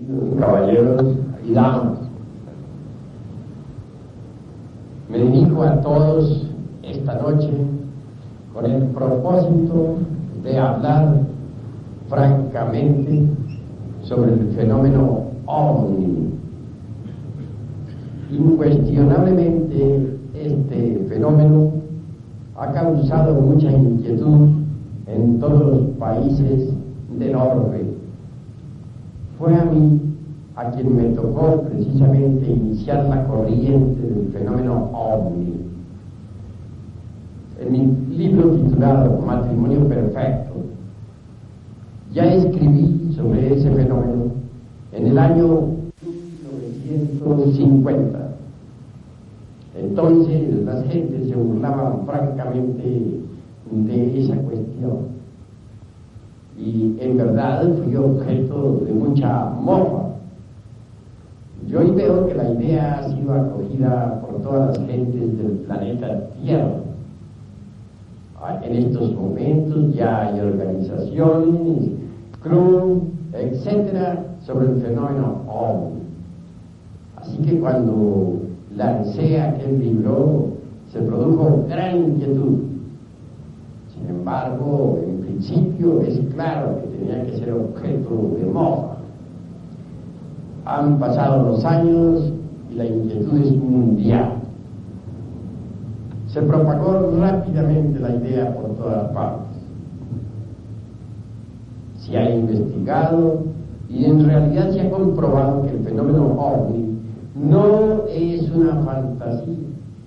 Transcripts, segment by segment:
caballeros y damas, me dirijo a todos esta noche con el propósito de hablar francamente sobre el fenómeno ovni. Incuestionablemente este fenómeno ha causado mucha inquietud en todos los países del orbe. Fue a mí a quien me tocó precisamente iniciar la corriente del fenómeno ovni. En mi libro titulado Matrimonio Perfecto, ya escribí sobre ese fenómeno en el año 1950. Entonces las gentes se burlaban francamente de esa cuestión. Y en verdad fui objeto de mucha mofa. Yo hoy veo que la idea ha sido acogida por todas las gentes del planeta Tierra. En estos momentos ya hay organizaciones, clubes, etcétera, sobre el fenómeno OVNI. Así que cuando lancé aquel libro se produjo gran inquietud. Sin embargo, en principio es claro que tenía que ser objeto de mofa. Han pasado los años y la inquietud es mundial. Se propagó rápidamente la idea por todas partes. Se ha investigado y en realidad se ha comprobado que el fenómeno OVNI no es una fantasía.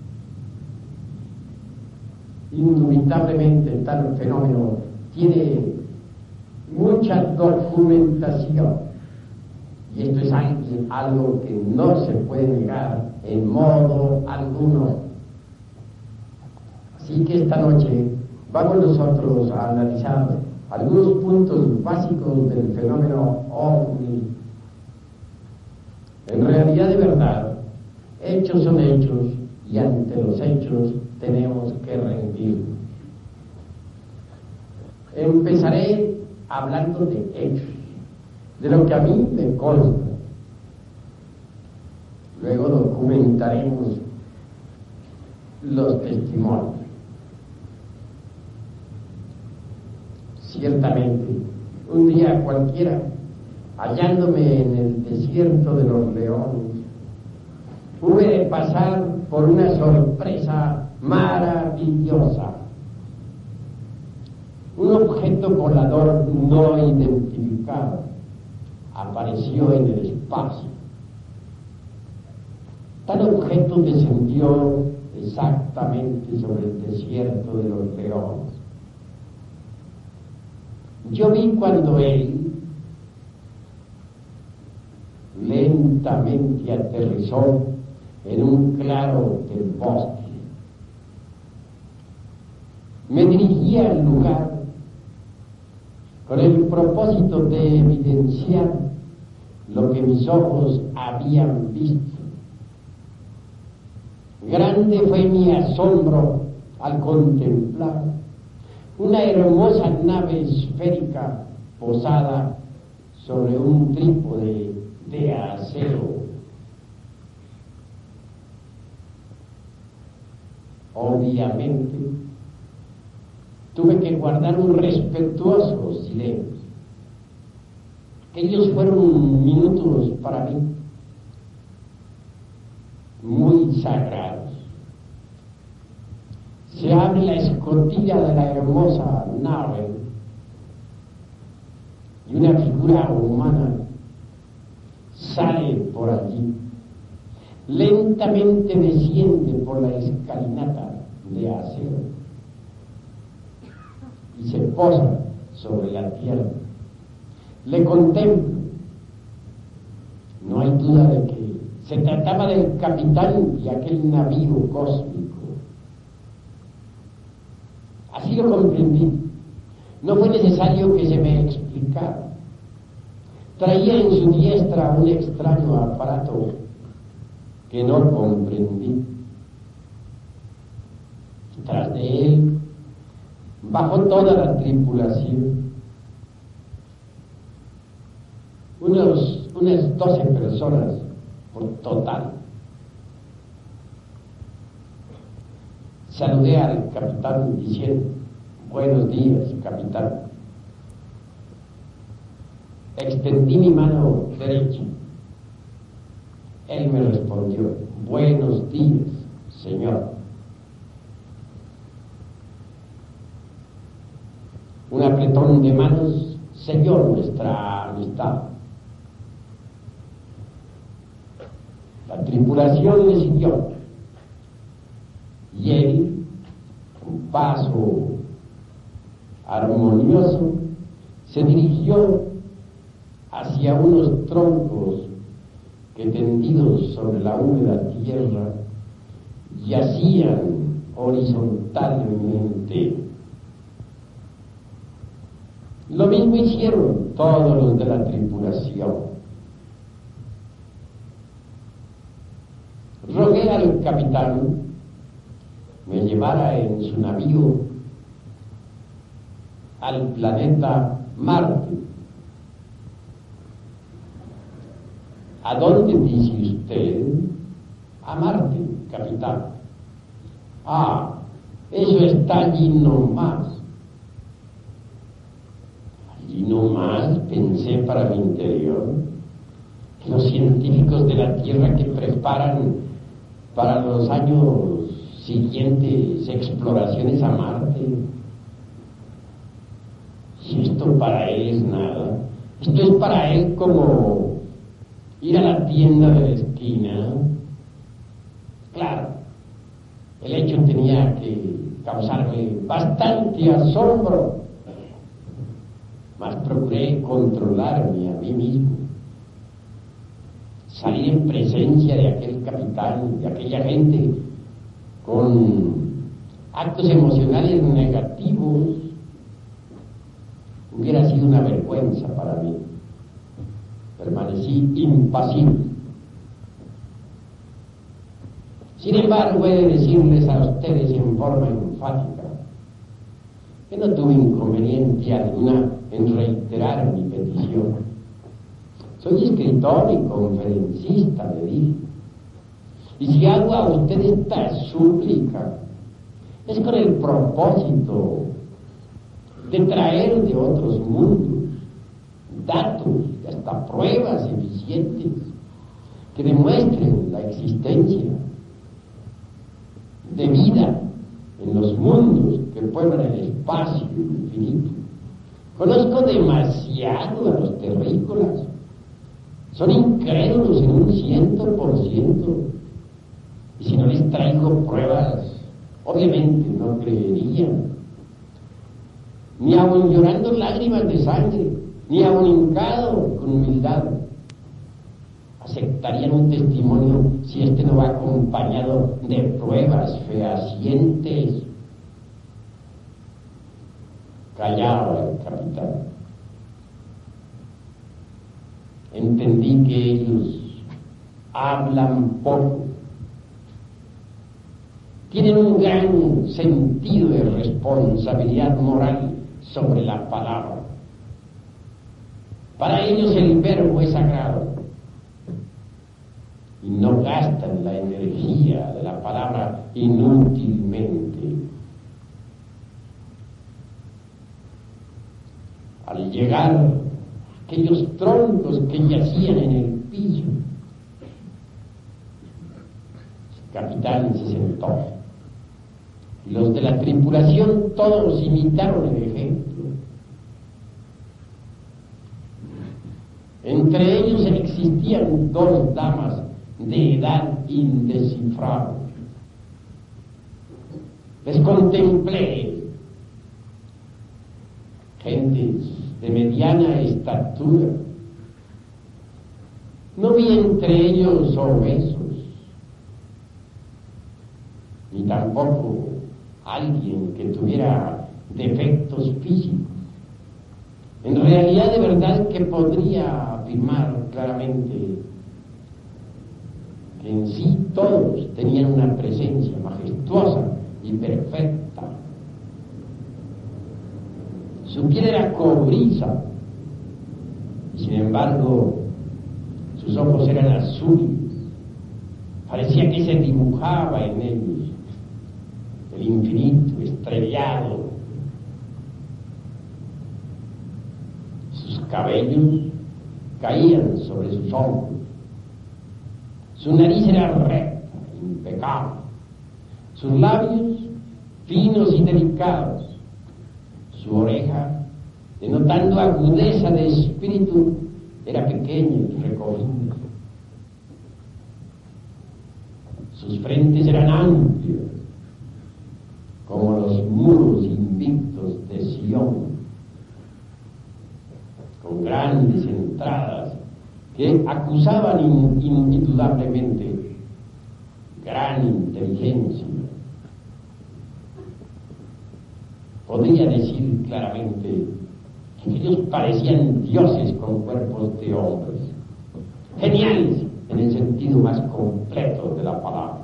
Indubitablemente tal fenómeno tiene mucha documentación y esto es algo que no se puede negar en modo alguno. Así que esta noche vamos nosotros a analizar algunos puntos básicos del fenómeno OVNI. En realidad, de verdad, hechos son hechos y ante los hechos tenemos que rendir. Empezaré hablando de hechos, de lo que a mí me consta. Luego documentaremos los testimonios. Ciertamente, un día cualquiera, hallándome en el desierto de los leones, hube de pasar por una sorpresa maravillosa. Un objeto volador no identificado apareció en el espacio. Tal objeto descendió exactamente sobre el desierto de los leones. Yo vi cuando él lentamente aterrizó en un claro del bosque. Me dirigí al lugar con el propósito de evidenciar lo que mis ojos habían visto. Grande fue mi asombro al contemplar una hermosa nave esférica posada sobre un trípode de acero. Obviamente, tuve que guardar un respetuoso silencio. Aquellos fueron minutos para mí muy sagrados. Se abre la escotilla de la hermosa nave y una figura humana sale por allí. Lentamente desciende por la escalinata de acero y se posa sobre la tierra. Le contemplo. No hay duda de que se trataba del capitán de aquel navío cósmico. Así lo comprendí. No fue necesario que se me explicara. Traía en su diestra un extraño aparato que no comprendí. Tras de él bajó toda unas 12 personas por total. Saludé al capitán diciendo: buenos días, capitán. Extendí mi mano derecha. Él me respondió: buenos días, señor. Un apretón de manos selló nuestra amistad. La tripulación le siguió y él, con paso armonioso, se dirigió hacia unos troncos que, tendidos sobre la húmeda tierra, yacían horizontalmente. Lo mismo hicieron todos los de la tripulación. Rogué al capitán me llevara en su navío al planeta Marte. ¿A dónde dice usted? A Marte, capitán. Ah, eso está allí nomás. Allí nomás, pensé para mi interior, que los científicos de la Tierra que preparan para los años siguientes exploraciones a Marte, y esto para él es nada. Esto es para él como ir a la tienda de la esquina. Claro, el hecho tenía que causarme bastante asombro, mas procuré controlarme a mí mismo, salir en presencia de aquel capitán, de aquella gente con actos emocionales negativos. Hubiera sido una vergüenza para mí. Permanecí impasible. Sin embargo, he de decirles a ustedes en forma enfática que no tuve inconveniente alguna en reiterar mi petición. Soy escritor y conferencista, le dije, y si hago a usted esta súplica es con el propósito de traer de otros mundos datos y hasta pruebas eficientes que demuestren la existencia de vida en los mundos que pueblan el espacio infinito. Conozco demasiado a los terrícolas, son incrédulos en un 100%, y si no les traigo pruebas, obviamente no creerían. Ni aun llorando lágrimas de sangre, ni aun hincado con humildad, aceptarían un testimonio si este no va acompañado de pruebas fehacientes. Callaba el capitán. Entendí que ellos hablan poco, tienen un gran sentido de responsabilidad moral sobre la palabra. Para ellos el verbo es sagrado y no gastan la energía de la palabra inútilmente. Al llegar aquellos troncos que yacían en el piso, el capitán se sentó y los de la tripulación todos imitaron el ejemplo. Entre ellos existían dos damas de edad indescifrable. Les contemplé, gentes de mediana estatura. No vi entre ellos obesos, ni tampoco alguien que tuviera defectos físicos. En realidad, de verdad que podría afirmar claramente que en sí todos tenían una presencia majestuosa y perfecta. Su piel era cobriza y sin embargo Sus ojos eran azules, parecía que se dibujaba en ellos el infinito estrellado. Sus cabellos caían sobre sus hombros. Su nariz era recta, impecable. Sus labios finos y delicados. Su oreja, denotando agudeza de espíritu, era pequeña y recogida. Sus frentes eran amplias, como los muros invictos de Sion, con grandes entradas que acusaban indudablemente gran inteligencia. Podría decir claramente que ellos parecían dioses con cuerpos de hombres, geniales en el sentido más completo de la palabra.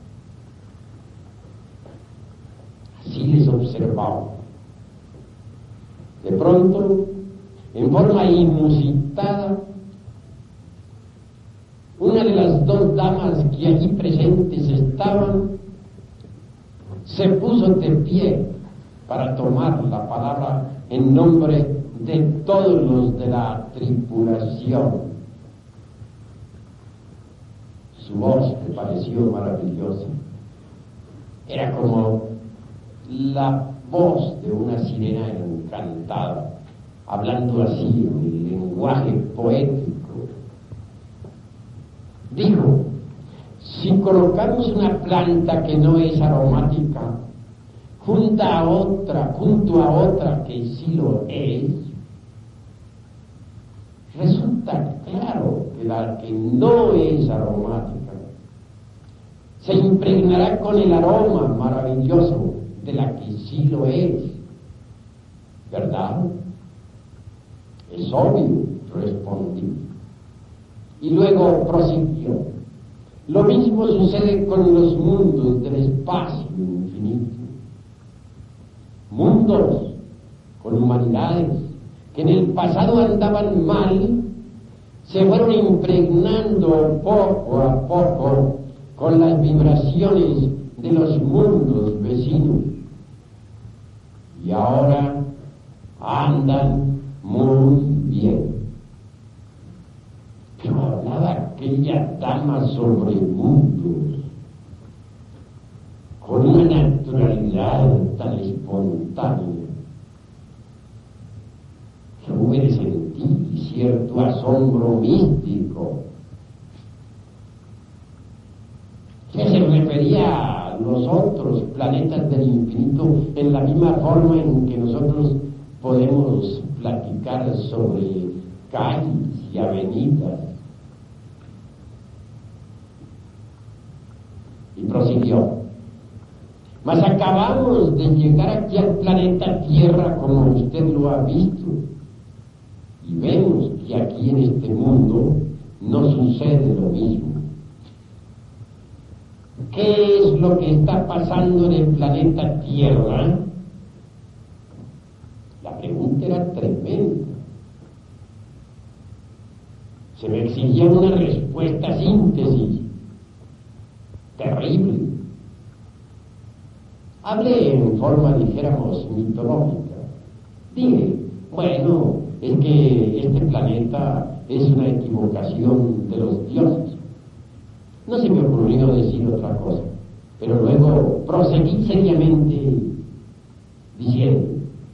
Así les observaba. De pronto, en forma inusitada, una de las dos damas que allí presentes estaban se puso de pie para tomar la palabra en nombre de todos los de la tripulación. Su voz me pareció maravillosa. Era como la voz de una sirena encantada, hablando así en el lenguaje poético. Dijo: si colocamos una planta que no es aromática junto a otra que sí lo es, resulta claro que la que no es aromática se impregnará con el aroma maravilloso de la que sí lo es, ¿verdad? Es obvio, respondí. Y luego prosiguió: lo mismo sucede con los mundos del espacio infinito. Mundos con humanidades que en el pasado andaban mal, se fueron impregnando poco a poco con las vibraciones de los mundos vecinos, y ahora andan muy bien. Pero hablaba aquella dama sobre mundos con una naturalidad tan espontánea que hube de sentir cierto asombro místico, que se refería a los otros planetas del infinito en la misma forma en que nosotros podemos platicar sobre calles y avenidas. Y prosiguió: mas acabamos de llegar aquí al planeta Tierra, como usted lo ha visto, y vemos que aquí en este mundo no sucede lo mismo. ¿Qué es lo que está pasando en el planeta Tierra? La pregunta era tremenda. Se me exigía una respuesta síntesis terrible. Hablé en forma, dijéramos, mitológica. Dije: bueno, es que este planeta es una equivocación de los dioses. No se me ocurrió decir otra cosa, pero luego proseguí seriamente diciendo: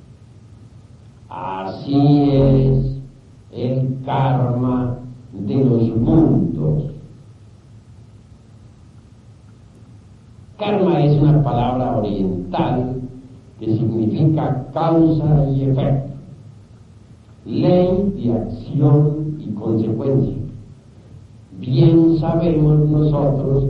así es el karma de los mundos. Karma es una palabra oriental que significa causa y efecto, ley de acción y consecuencia. Bien sabemos nosotros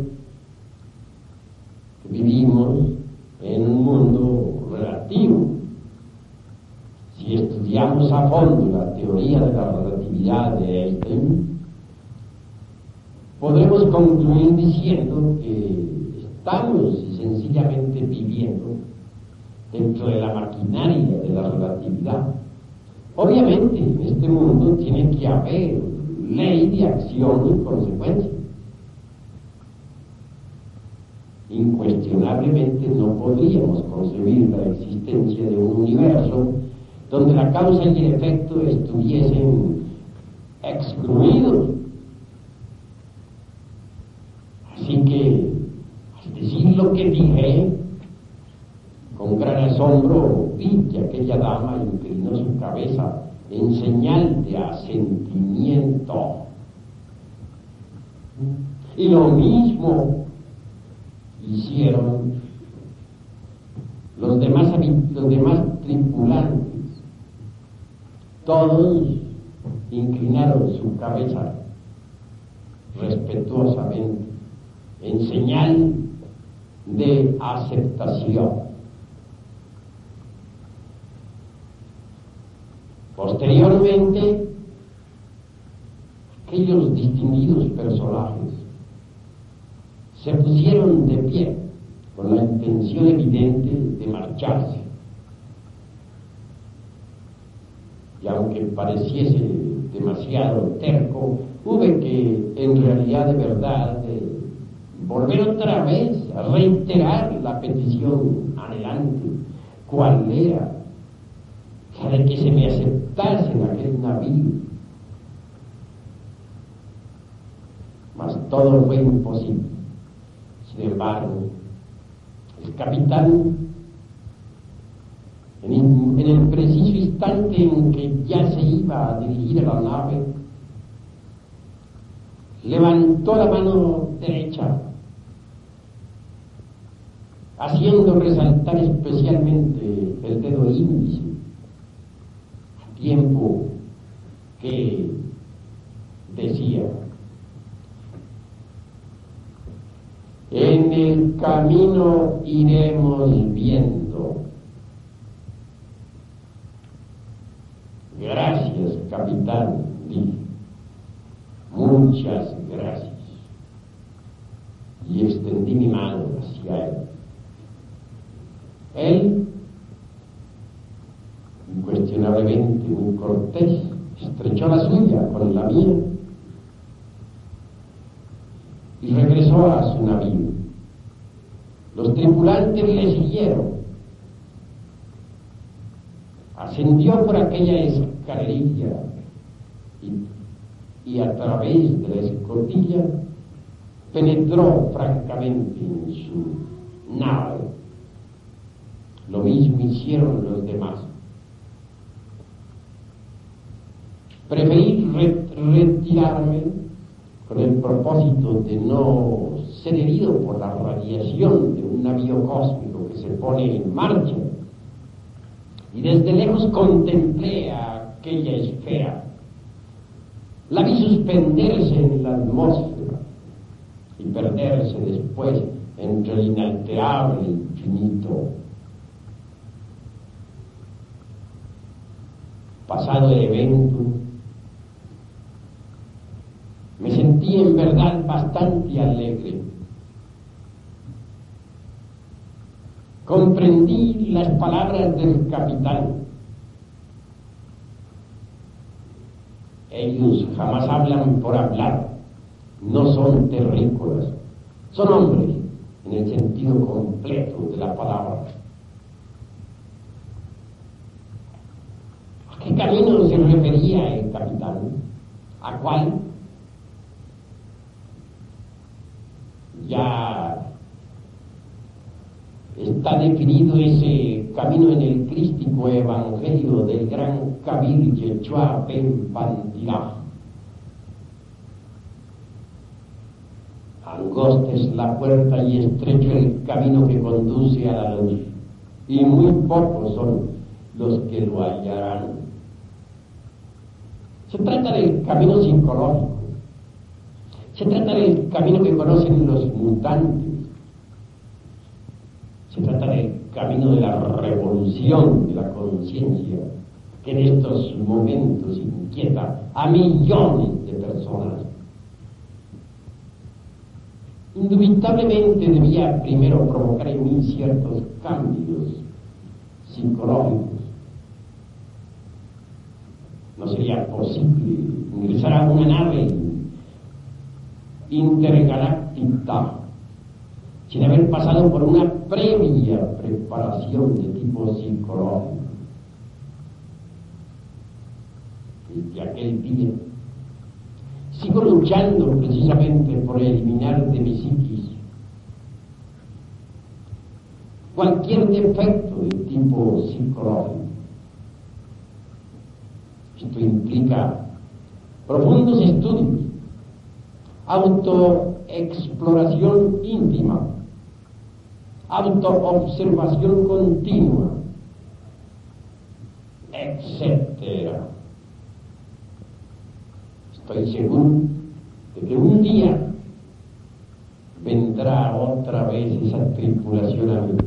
que vivimos en un mundo relativo. Si estudiamos a fondo la teoría de la relatividad de Einstein, podremos concluir diciendo que estamos sencillamente viviendo dentro de la maquinaria de la relatividad. Obviamente en este mundo tiene que haber ley de acción y consecuencia. Incuestionablemente no podríamos concebir la existencia de un universo donde la causa y el efecto estuviesen excluidos. Así que, al decir lo que dije, con gran asombro vi que aquella dama inclinó su cabeza en señal de asentimiento. Y lo mismo hicieron los demás tripulantes. Todos inclinaron su cabeza respetuosamente en señal de aceptación. Posteriormente, aquellos distinguidos personajes se pusieron de pie con la intención evidente de marcharse. Y aunque pareciese demasiado terco, hube que, en realidad de verdad, volver otra vez a reiterar la petición anhelante, cuál era, de que se me aceptase en aquel navío. Mas todo fue imposible. Sin embargo, el capitán, en el preciso instante en que ya se iba a dirigir a la nave, levantó la mano derecha, haciendo resaltar especialmente el dedo índice, a tiempo que decía: en el camino iremos viendo. Gracias, capitán, dije. Muchas gracias. Y extendí mi mano hacia él. Él, incuestionablemente muy cortés, estrechó la suya con la mía y regresó a su navío. Los tripulantes le siguieron. Ascendió por aquella escalerilla y a través de la escotilla penetró francamente en su nave. Lo mismo hicieron los demás. Preferí retirarme con el propósito de no ser herido por la radiación de un navío cósmico que se pone en marcha. Y desde lejos contemplé a aquella esfera. La vi suspenderse en la atmósfera y perderse después entre el inalterable infinito. Pasado el evento, me sentí en verdad bastante alegre. Comprendí las palabras del capitán. Ellos jamás hablan por hablar, no son terrícolas, son hombres en el sentido completo de la palabra. ¿A qué camino se refería el capitán? ¿A cuál? Ya está definido ese camino en el crístico evangelio del gran Kabir Yeshua Ben Pantilá. Angosta es la puerta y estrecho el camino que conduce a la luz, y muy pocos son los que lo hallarán. Se trata del camino psicológico, se trata del camino que conocen los mutantes, se trata del camino de la revolución de la conciencia que en estos momentos inquieta a millones de personas. Indubitablemente debía primero provocar en mí ciertos cambios psicológicos. no sería posible ingresar a una nave intergaláctica sin haber pasado por una previa preparación de tipo psicológico. Desde aquel día sigo luchando precisamente por eliminar de mi psiquis cualquier defecto de tipo psicológico. Esto implica profundos estudios, autoexploración íntima, autoobservación continua, etcétera. Estoy seguro de que un día vendrá otra vez esa tripulación a mí.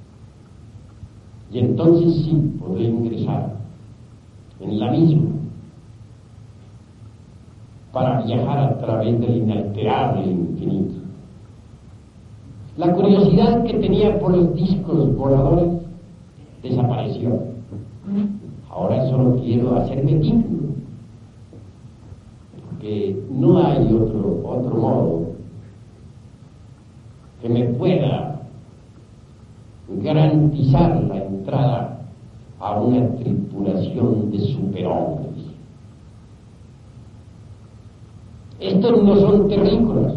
Y entonces sí podré ingresar en la misma para viajar a través del inalterable infinito. La curiosidad que tenía por los discos voladores desapareció. Ahora solo quiero hacerme digno, porque no hay otro modo que me pueda garantizar la entrada a una tripulación de superhombres. Estos no son terrícolas,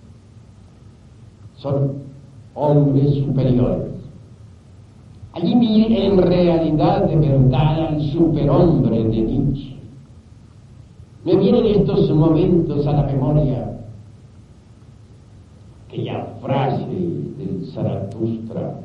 son hombres superiores. Allí mire en realidad de verdad al superhombre de Nietzsche. Me vienen en estos momentos a la memoria aquella frase del Zaratustra,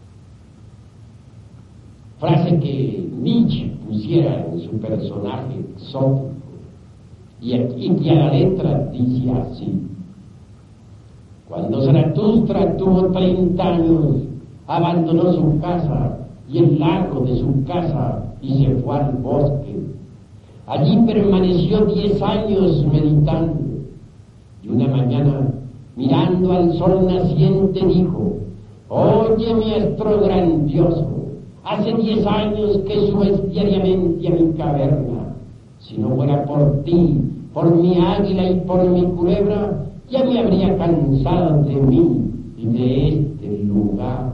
frase que Nietzsche pusiera en su personaje exótico, y que a la letra dice así: cuando Zaratustra tuvo 30 años, abandonó su casa y el lago de su casa y se fue al bosque. Allí permaneció 10 años meditando, y una mañana, mirando al sol naciente, dijo: oye, maestro grandioso, hace 10 años que subes diariamente a mi caverna. Si no fuera por ti, por mi águila y por mi culebra, ya me habría cansado de mí y de este lugar.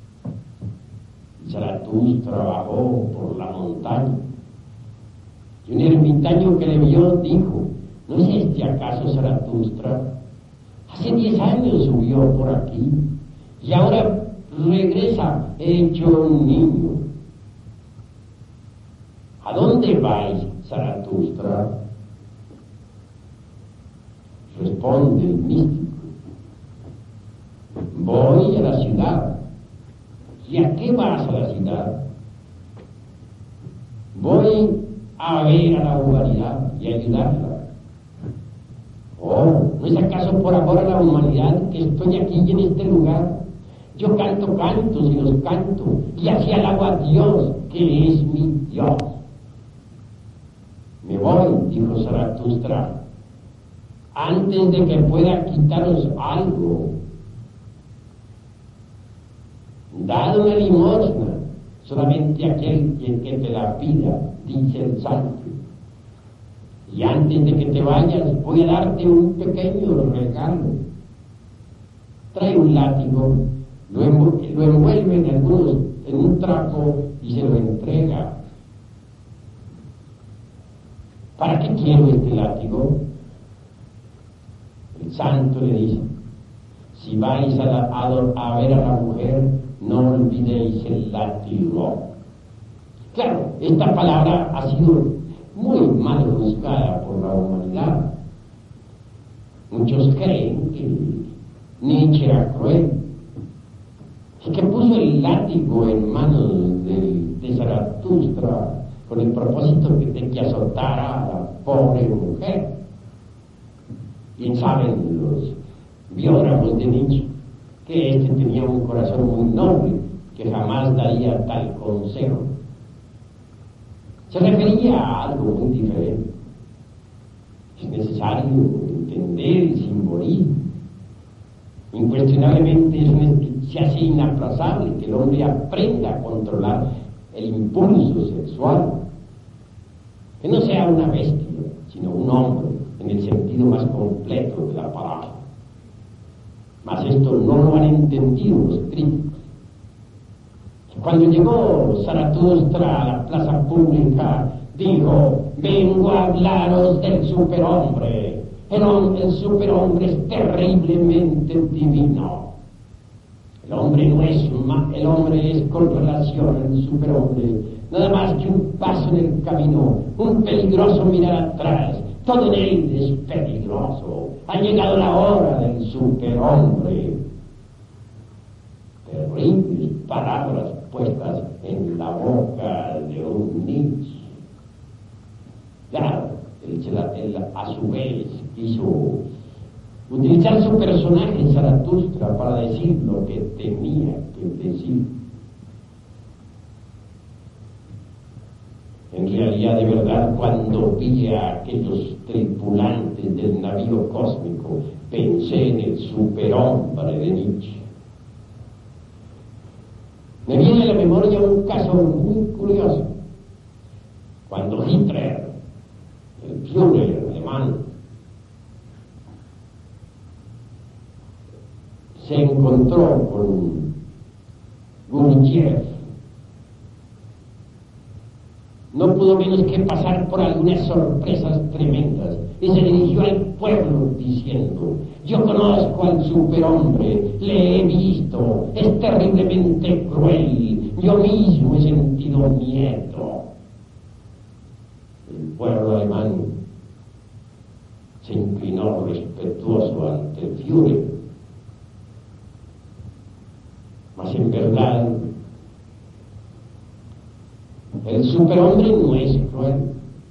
Zaratustra bajó por la montaña, y un ermitaño que le vio dijo: ¿no es este acaso Zaratustra? Hace 10 años subió por aquí, y ahora regresa hecho un niño. ¿A dónde vais, Zaratustra? Responde el místico: voy a la ciudad. ¿Y a qué vas a la ciudad? Voy a ver a la humanidad y a ayudarla. Oh, ¿no es acaso por amor a la humanidad que estoy aquí en este lugar? Yo canto cantos y los canto, y así alabo a Dios, que es mi Dios. Me voy, dijo Zaratustra, antes de que pueda quitaros algo. Dad una limosna, solamente aquel quien que te la pida, dice el santo. Y antes de que te vayas, voy a darte un pequeño regalo. Trae un látigo, lo envuelve en un trapo y se lo entrega. ¿Para qué quiero este látigo? El santo le dice: si vais a ver a la mujer, no olvidéis el látigo. Claro, esta palabra ha sido muy mal juzgada por la humanidad. Muchos creen que Nietzsche era cruel, y que puso el látigo en manos de Zaratustra con el propósito de que azotara a la pobre mujer. Bien saben los biógrafos de Nietzsche que este tenía un corazón muy noble, que jamás daría tal consejo. Se refería a algo muy diferente. Es necesario entender el simbolismo. Incuestionablemente se hace inaplazable que el hombre aprenda a controlar el impulso sexual. que no sea una bestia, sino un hombre, en el sentido más completo de la palabra. Mas esto no lo han entendido los críticos. Cuando llegó Zaratustra a la plaza pública, dijo: vengo a hablaros del superhombre. El superhombre es terriblemente divino. El hombre no es el hombre es con relación al superhombre nada más que un paso en el camino, un peligroso mirar atrás. Todo en él es peligroso. Ha llegado la hora del superhombre. Terribles palabras puestas en la boca de un Nietzsche. Claro, él a su vez quiso utilizar su personaje Zaratustra para decir lo que tenía que decir. En realidad, de verdad, cuando vi a aquellos tripulantes del navío cósmico, pensé en el superhombre de Nietzsche. Me viene a la memoria un caso muy curioso. Cuando Hitler, el Führer alemán, se encontró con Gurdjieff, no pudo menos que pasar por algunas sorpresas tremendas y se dirigió al pueblo diciendo: yo conozco al superhombre, le he visto, es terriblemente cruel, yo mismo he sentido miedo. El pueblo alemán se inclinó respetuoso ante el Führer, mas en verdad el superhombre no es cruel.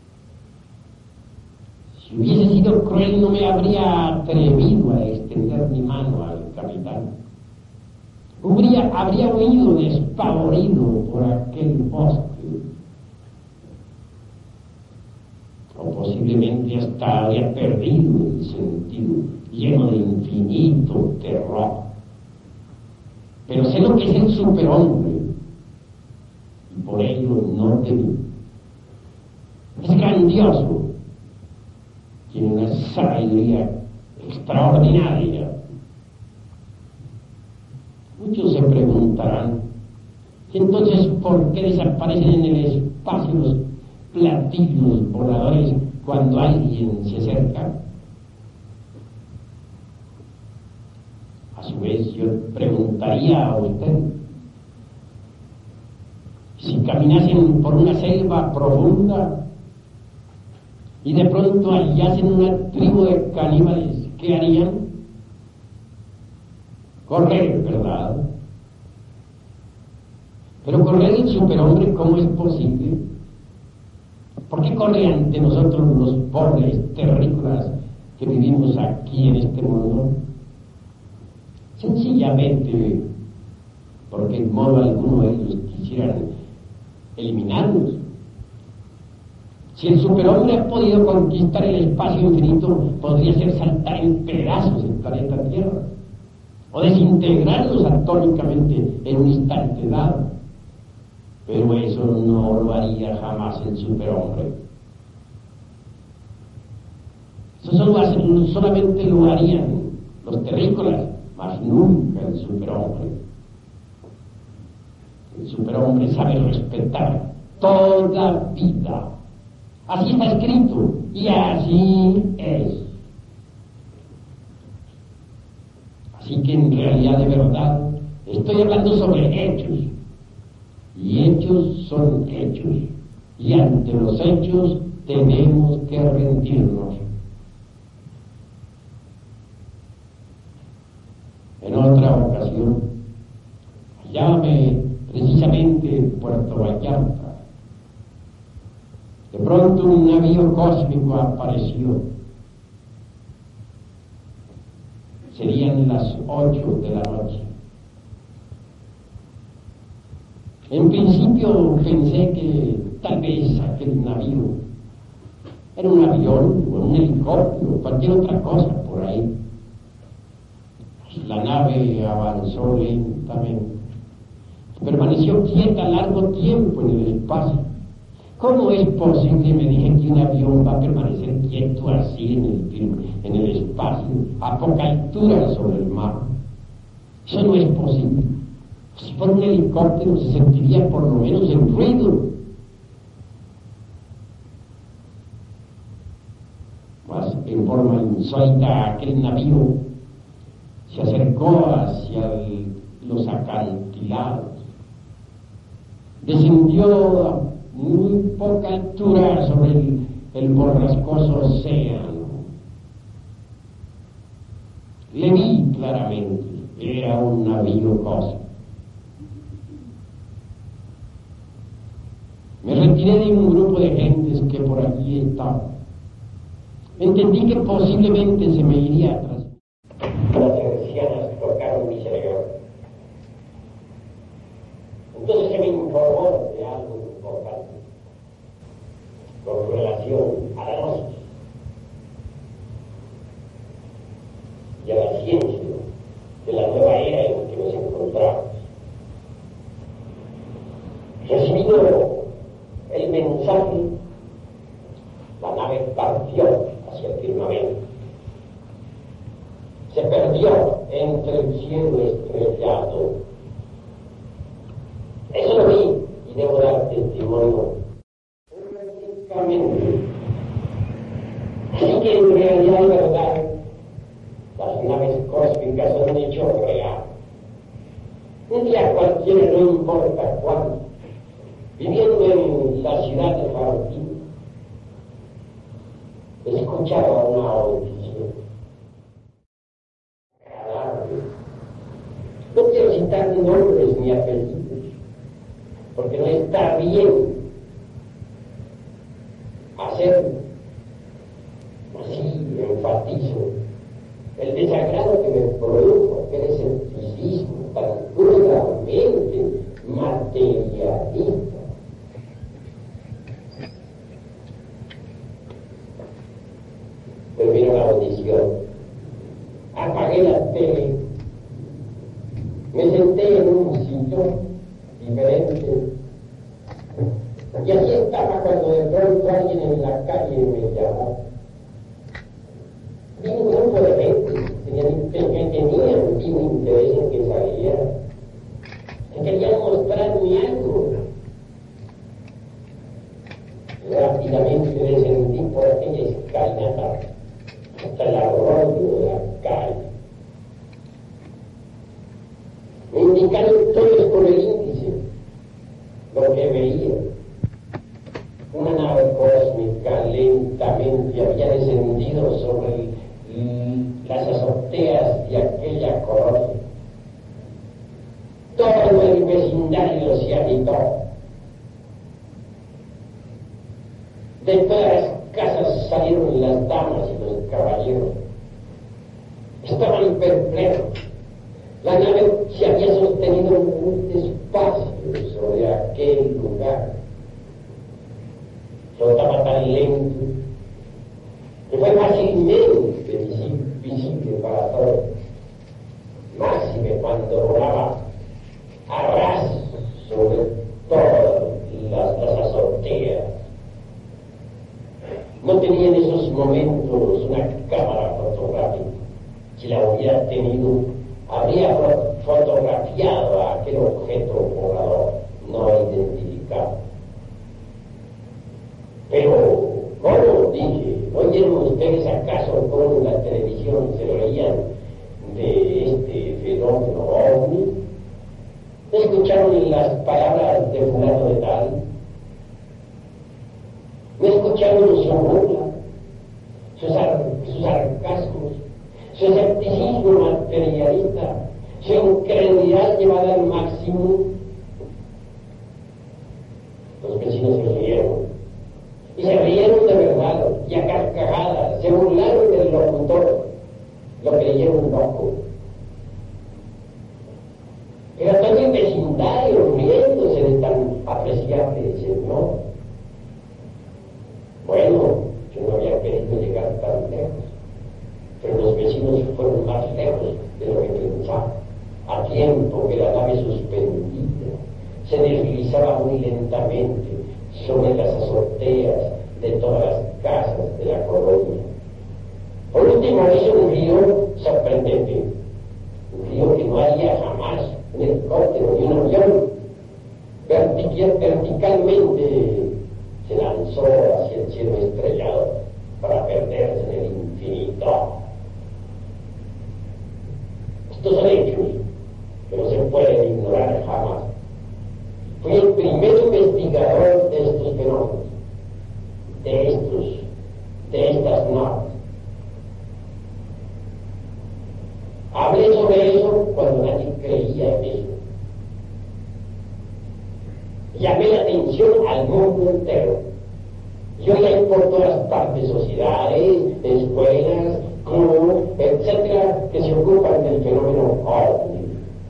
Si hubiese sido cruel, no me habría atrevido a extender mi mano al capitán. Habría huido despavorido por aquel bosque. O posiblemente hasta habría perdido el sentido, lleno de infinito terror. Pero sé lo que es el superhombre, y por ello no temí. Es grandioso, tiene una sabiduría extraordinaria. Muchos se preguntarán: ¿y entonces por qué desaparecen en el espacio los platillos voladores cuando alguien se acerca? A su vez, yo preguntaría a usted: si caminasen por una selva profunda y de pronto hallasen una tribu de caníbales, ¿qué harían? Correr, ¿verdad? Pero correr el superhombre, ¿cómo es posible? ¿Por qué corre ante nosotros los pobres terrícolas que vivimos aquí en este mundo? Sencillamente porque en modo alguno ellos quisieran eliminarnos. Si el superhombre ha podido conquistar el espacio infinito, podría hacer saltar en pedazos el planeta Tierra, o desintegrarlos atómicamente en un instante dado. Pero eso no lo haría jamás el superhombre. Eso solamente lo harían los terrícolas, mas nunca el superhombre. El superhombre sabe respetar toda vida. Así está escrito y así es. Así que en realidad, de verdad, estoy hablando sobre hechos. Y hechos son hechos. Y ante los hechos tenemos que rendirnos. En otra ocasión, hallábame precisamente en Puerto Vallarta. De pronto un navío cósmico apareció. Serían las 8 de la noche. En principio pensé que tal vez aquel navío era un avión o un helicóptero o cualquier otra cosa por ahí. La nave avanzó lentamente. Permaneció quieta largo tiempo en el espacio. ¿Cómo es posible, me dije, que un avión va a permanecer quieto así en el espacio, a poca altura sobre el mar? Eso no es posible. Si fuera un helicóptero se sentiría por lo menos el ruido. Mas en forma insólita aquel navío se acercó hacia los acantilados, descendió a muy poca altura sobre el borrascoso océano. Le vi claramente, era un navío cósmico. Me retiré de un grupo de gentes que por allí estaban. Entendí que posiblemente se me iría atrás. Las ancianas tocaron mi cerebro. Entonces se me informó de algo importante con relación a la gnosis y a la ciencia de la nueva era en que nos encontramos. Recibido el mensaje, la nave partió hacia el firmamento. Se perdió entre el cielo estrellado. Eso lo vi y debo dar testimonio únicamente. Así que en realidad y verdad, las naves cósmicas son un hecho real. Un día cualquiera, no importa cuándo, viviendo en la ciudad de Jardín, escuchaba una audición agradable. No quiero citar nombres ni apellidos, porque no está bien hacerlo. Así enfatizo el desagrado que me produjo aquel escepticismo tan crudamente materialista. Terminó la audición, apagué la tele, me senté en un sillón diferente, y así estaba cuando de pronto alguien en la calle me llamó. Vi un grupo de gente que tenían un interés en que saliera, que querían mostrarme algo. Rápidamente descendí por aquella escalinata hasta el arroyo de la calle. Me indicaron todos con el índice lo que veía. Una nave cósmica lentamente había descendido sobre las azoteas de aquella colonia. Todo el vecindario se agitó. De todas las casas salieron las damas y los caballeros. Estaban perplejos. La nave se había sostenido muy despacio sobre aquel lugar. Flotaba tan lento que fue fácilmente visible para todos. Máxime cuando volaba a ras sobre todas las azoteas. No tenía en esos momentos una cámara fotográfica. Si la hubiera tenido, habría fotografiado a aquel objeto volador no identificado. Pero, ¿cómo? Dije, ¿no oyeron ustedes acaso cómo en la televisión se reían de este fenómeno ovni? ¿No escucharon las palabras de fulano de tal? ¿No escucharon su burla, sus sarcasmos, su escepticismo materialista, su incredulidad llevada al máximo? Los vecinos se rieron. Y se rieron de verdad, y a carcajadas, se burlaron del locutor, lo creyeron loco. Era todo el vecindario riéndose de tan apreciable señor. Bueno, yo no había querido llegar tan lejos, pero los vecinos fueron más lejos de lo que pensaba. A tiempo que la nave suspendida se deslizaba muy lentamente sobre las azoteas sobre eso un río sorprendente, un río que no había jamás un helicóptero ni un avión, verticalmente se lanzó hacia el cielo estrellado para perderse en el infinito. Estos son hechos que no se pueden ignorar jamás. Fui el primer investigador de estos fenómenos, de estas naves. Hablé sobre eso cuando nadie creía en eso. Llamé la atención al mundo entero. Y hoy hay por todas partes sociedades, escuelas, clubes, etcétera, que se ocupan del fenómeno ovni.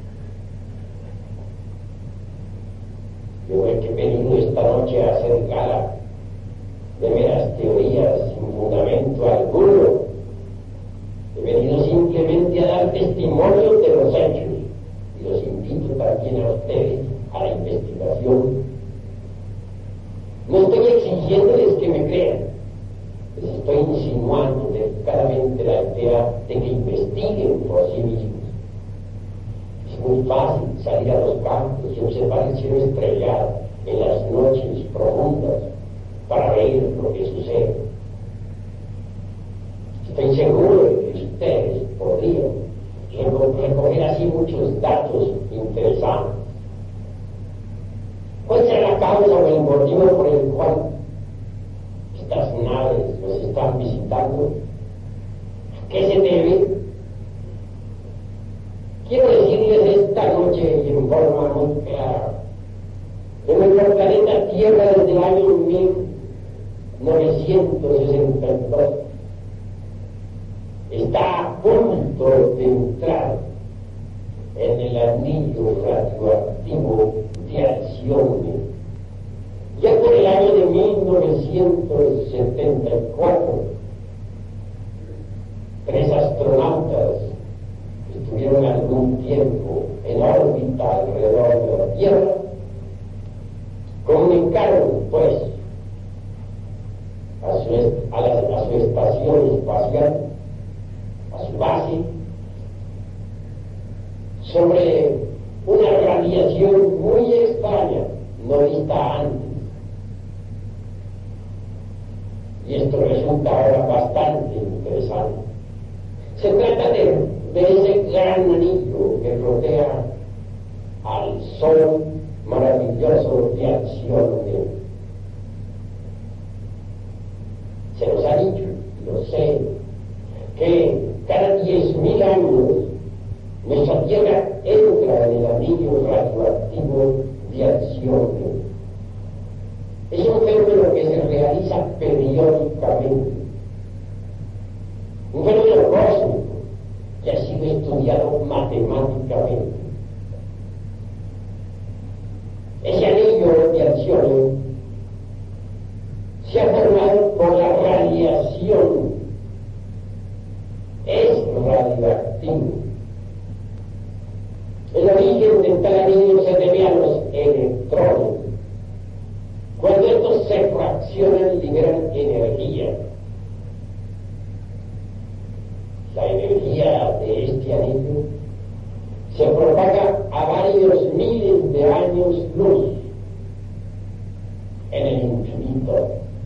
Yo he venido esta noche a hacer gala de meras teorías sin fundamento alguno. He venido simplemente a dar testimonio de los hechos y los invito también a ustedes a la investigación. No estoy exigiéndoles que me crean, les estoy insinuando delicadamente la idea de que investiguen por sí mismos. Es muy fácil salir a los campos y observar el cielo estrellado en las noches profundas para ver lo que sucede. Estoy seguro de que ustedes podrían recoger así muchos datos interesantes. ¿Cuál será la causa o el motivo por el cual estas naves nos están visitando? ¿A qué se debe? Quiero decirles esta noche y en forma muy clara que nuestro planeta Tierra desde el año 1962 está a punto de entrar en el anillo radioactivo de Alcione. Ya por el año de 1974, 3 astronautas que estuvieron algún tiempo en órbita alrededor de la Tierra comunicaron, pues, a su estación espacial, a su base, sobre una radiación muy extraña, no vista antes. Y esto resulta ahora bastante interesante. Se trata de ese gran anillo que rodea al Sol maravilloso de Alcione. Se nos ha dicho, y lo sé, que cada 10.000 años nuestra Tierra entra en el anillo radioactivo de Alcione. Es un fenómeno que se realiza periódicamente, un fenómeno cósmico que ha sido estudiado matemáticamente. Ese anillo de Alcione se ha formado por la radiación, es radioactivo. El origen de tal anillo se debe a los electrones. Cuando estos se fraccionan, liberan energía. La energía de este anillo se propaga a varios miles de años luz en el infinito.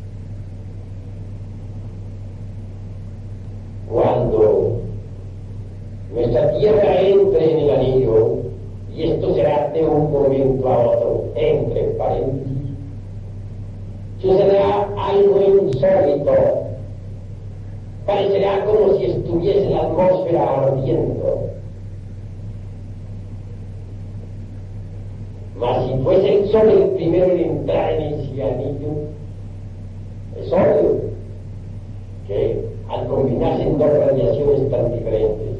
Cuando nuestra Tierra entre en el anillo, y esto será de un momento a otro, entre paréntesis, sucederá algo insólito. Parecerá como si estuviese la atmósfera ardiendo. Mas si fuese el Sol el primero en entrar en ese anillo, es obvio que al combinarse en 2 radiaciones tan diferentes,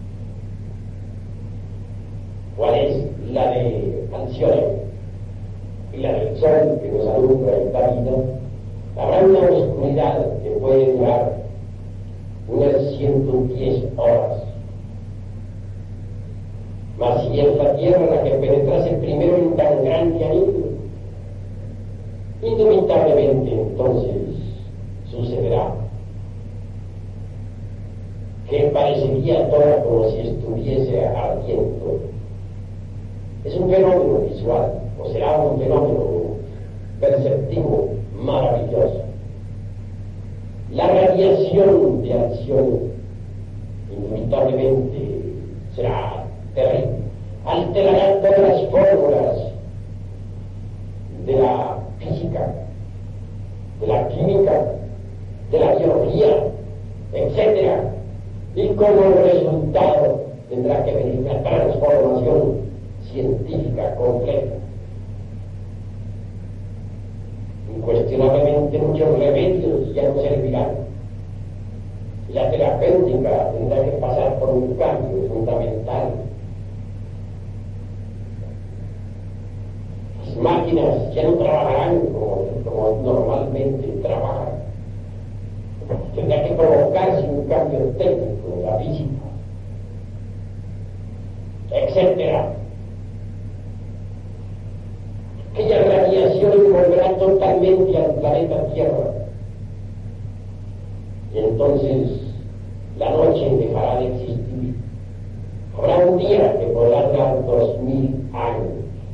¿cuál es la de Alcione y la del Sol que nos alumbra esta vida? Habrá una oscuridad que puede durar unas 110 horas. Mas si es la Tierra la que penetrase primero en tan grande anillo, indubitablemente entonces sucederá que parecería toda como si estuviese ardiendo. Es un fenómeno visual, o será un fenómeno perceptivo maravilloso. La radiación de acción inevitablemente será terrible, alterará todas las fórmulas de la física, de la química, de la biología, etc. Y como resultado tendrá que venir la transformación científica completa. Incuestionablemente muchos remedios ya no servirán. La terapéutica tendrá que pasar por un cambio fundamental. Las máquinas ya no trabajarán como normalmente trabajan. Tendrá que provocarse un cambio técnico en la física, etcétera. Aquella radiación envolverá totalmente al planeta Tierra. Y entonces la noche dejará de existir. Habrá un día que podrá dar 2000 años.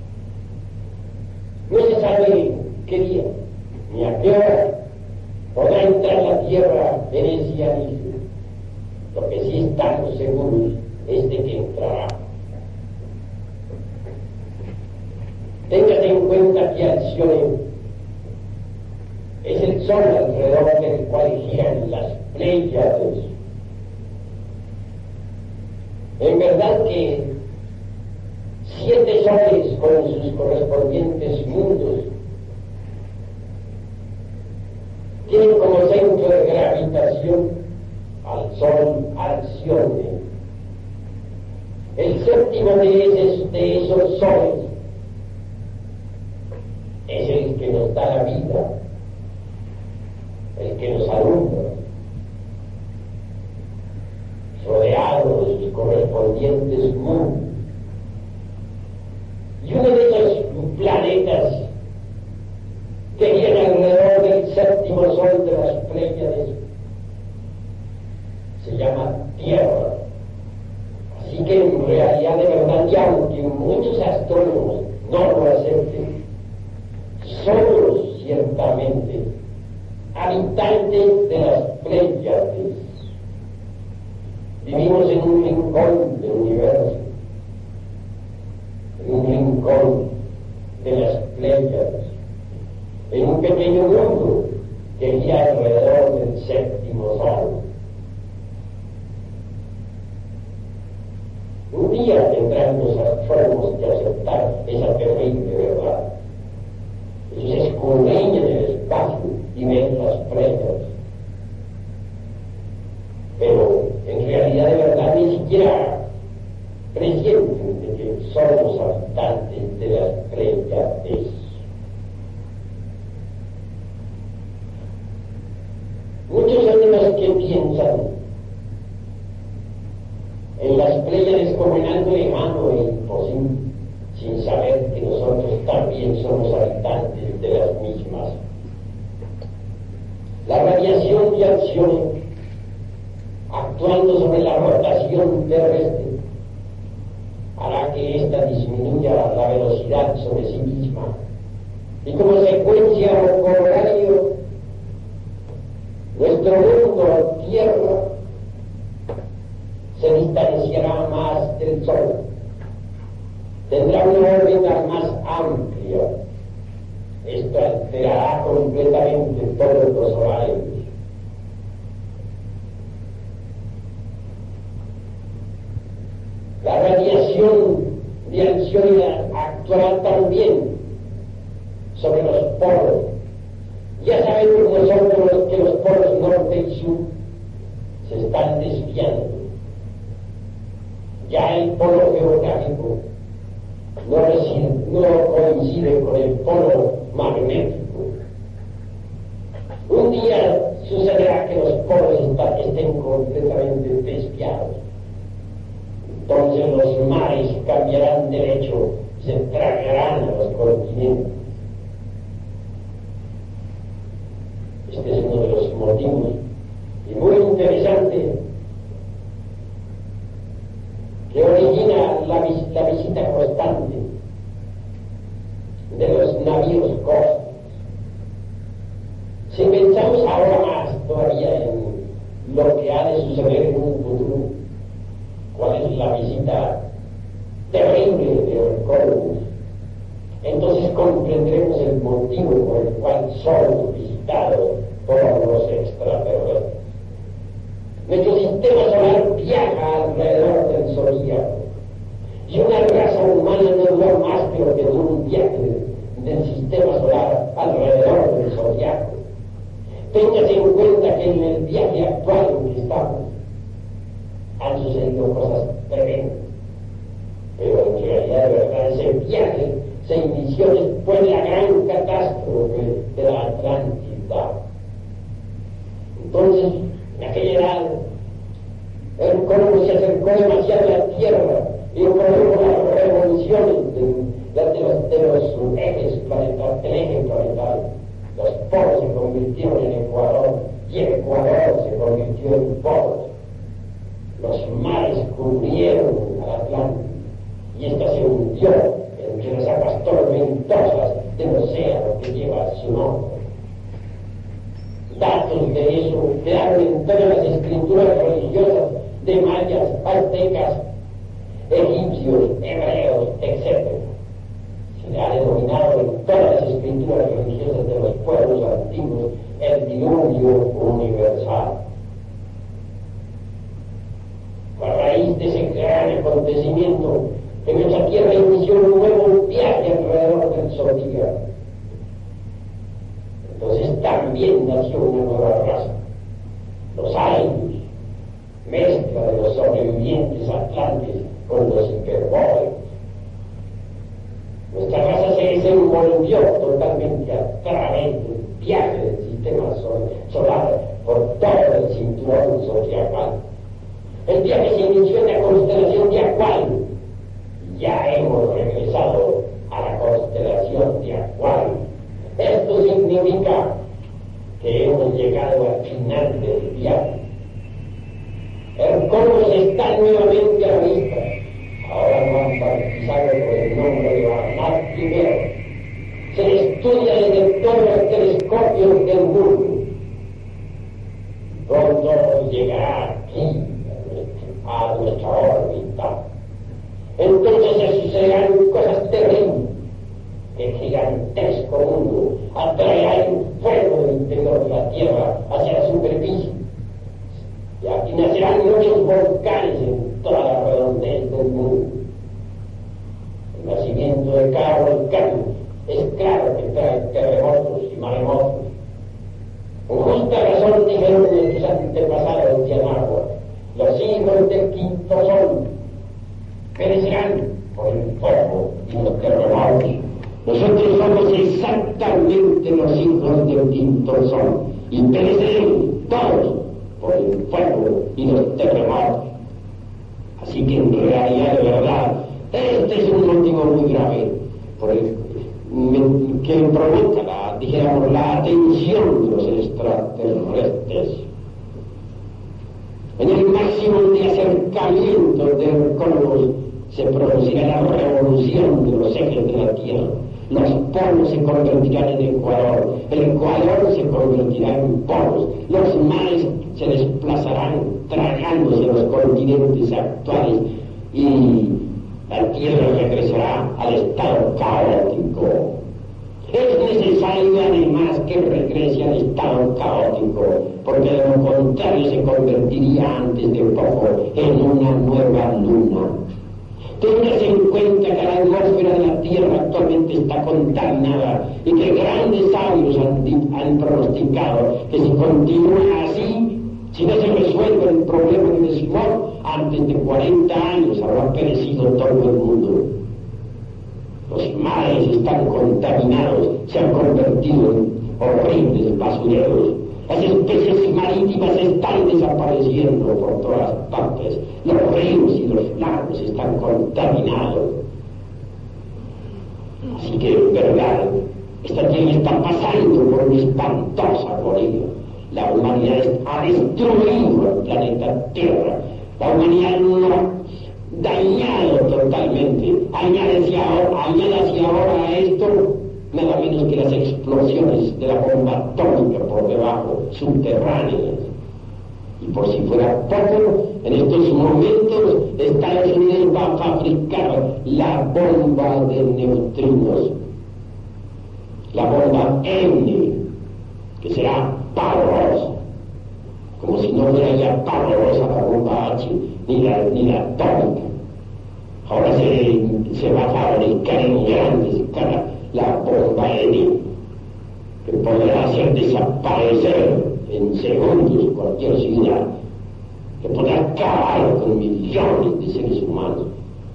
No se sabe qué día, ni a qué hora podrá entrar la Tierra en ese anillo. Lo que sí estamos seguros es de que entrará. Téngase en cuenta que Alcione es el sol alrededor del cual giran las Pléyades. En verdad que 7 soles con sus correspondientes mundos tienen como centro de gravitación al sol Alcione. El séptimo de esos soles es el que nos da la vida, el que nos alumbra, rodeado de sus correspondientes mundos. Y uno de esos planetas que viene alrededor del séptimo sol de las Pléyades se llama Tierra. Así que en realidad, de verdad, y aunque muchos astrónomos no lo acepten, somos ciertamente habitantes de las Pléyades. Vivimos en un rincón del universo, en un rincón de las Pléyades, en un pequeño mundo que gira alrededor del séptimo sol. Un día tendrán los astrónomos que aceptar esa terrible verdad. Ellos escudriñan el espacio y ven las Pléyades. Pero en realidad, de verdad, ni siquiera presienten de que somos habitantes de las Pléyades. Muchos son los que piensan en las Pléyades como en algo lejano e imposible, sin saber que nosotros también somos habitantes de las mismas. La radiación de Alcione, actuando sobre la rotación terrestre, hará que ésta disminuya la velocidad sobre sí misma, y como secuencia o corolario, nuestro mundo, Tierra, se distanciará más del Sol, tendrá una órbita más amplia. Esto alterará completamente todos los horarios. La radiación de Alcione actuará también sobre los polos. Ya sabemos nosotros que los polos norte y sur se están desviando. Ya el polo geográfico no coincide con el polo magnético. Un día sucederá que los polos estén completamente desviados. Entonces los mares cambiarán de lecho, se tragarán a los continentes. Este es uno de los motivos, y muy interesante, la visita constante de los navíos cósmicos. Si pensamos ahora más todavía en lo que ha de suceder en un futuro, cuál es la visita terrible de Columbus, entonces comprenderemos el motivo por el cual son visitados todos los extraterrestres. Nuestro sistema solar viaja alrededor del zodíaco y una raza humana no dura más que lo que dura un viaje del sistema solar alrededor del zodíaco. Téngase en cuenta que en el viaje actual en que estamos han sucedido cosas tremendas, pero en realidad de verdad ese viaje se inició después de la gran catástrofe de la Atlántida. Entonces, en aquella edad, el Columbus se acercó demasiado a la Tierra y produjo las revoluciones de los ejes planetarios, del eje planetario. Los polos se convirtieron en Ecuador y el Ecuador se convirtió en polos. Los mares cubrieron al Atlántico y ésta se hundió entre las aguas tormentosas del océano que lleva su nombre. Datos de eso quedaron en todas las escrituras religiosas de mayas, aztecas, egipcios, hebreos, etc. Se le ha denominado en todas las escrituras religiosas de los pueblos antiguos el diluvio universal. A raíz de ese gran acontecimiento, en nuestra tierra inició un nuevo viaje alrededor del zodíaco. Entonces también nació una nueva raza, los Ainus, mezcla de los sobrevivientes atlantes con los hiperbóreos. Nuestra raza se desenvolvió totalmente a través del viaje del sistema solar por todo el cinturón zodiacal. El viaje se inició en la constelación de Acuario. Ya hemos regresado a la constelación de Acuario. Esto significa que hemos llegado al final del viaje. El Columbus está nuevamente a la vista. Ahora no han bautizado por el nombre de Barnard I. Se le estudia desde todos los telescopios del mundo. Pronto llegará aquí a nuestra órbita. Entonces se sucederán cosas terribles. El gigantesco mundo atraerá el fuego del interior de la Tierra hacia la superficie. Y aquí nacerán muchos volcanes en toda la redondez del mundo. El nacimiento de cada volcán es claro que trae terremotos y maremotos. Con justa razón dijeron nuestros antepasados de Anáhuac: los hijos del quinto sol perecerán por el fuego y los terremotos. Nosotros somos exactamente los hijos del quinto sol y pereceremos todos por el fuego y los terremotos. Así que en realidad, de verdad, este es un motivo muy grave por el que provoca la atención de los extraterrestres. En el máximo de acercamiento del Columbus se producirá la revolución de los ejes de la Tierra. Los polos se convertirán en Ecuador, el Ecuador se convertirá en polos, los mares se desplazarán tragándose los continentes actuales y la Tierra regresará al estado caótico. Es necesario además que regrese al estado caótico, porque de lo contrario se convertiría antes de poco en una nueva luna. Téngase en cuenta que la atmósfera de la Tierra actualmente está contaminada y que grandes sabios han pronosticado que si continúa así, si no se resuelve el problema del smog, antes de 40 años habrá perecido todo el mundo. Los mares están contaminados, se han convertido en horribles basureros. Las especies marítimas están desapareciendo por todas partes. Los ríos y los lagos están contaminados. Así que, en verdad, esta tierra está pasando por una espantosa agonía. La humanidad ha destruido el planeta Tierra. La humanidad dañado totalmente. Añádase ahora a esto nada menos que las explosiones de la bomba atómica por debajo, subterráneas. Y por si fuera poco, en estos momentos Estados Unidos va a fabricar la bomba de neutrinos, la bomba N, que será pavorosa, como si no fuera ya pavorosa la bomba H, ni la atómica. Ahora se va a fabricar en grandes escala la bomba N, que podrá hacer desaparecer en segundos cualquier ciudad, que podrá acabar con millones de seres humanos.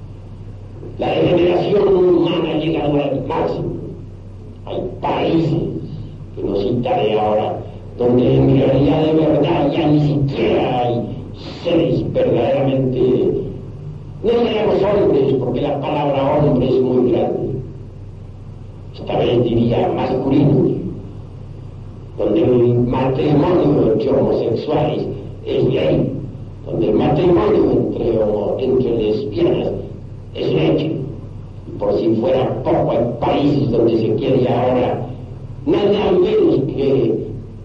La degeneración humana ha llegado al máximo. Hay países, que no citaré ahora, donde en realidad de verdad ya ni siquiera hay seres verdaderamente, no digamos hombres, porque la palabra hombre es muy grande, esta vez diría masculinos, donde el matrimonio entre homosexuales es ley, donde el matrimonio entre lesbianas es ley. Y por si fuera poco, hay países donde se quiere ahora nada menos que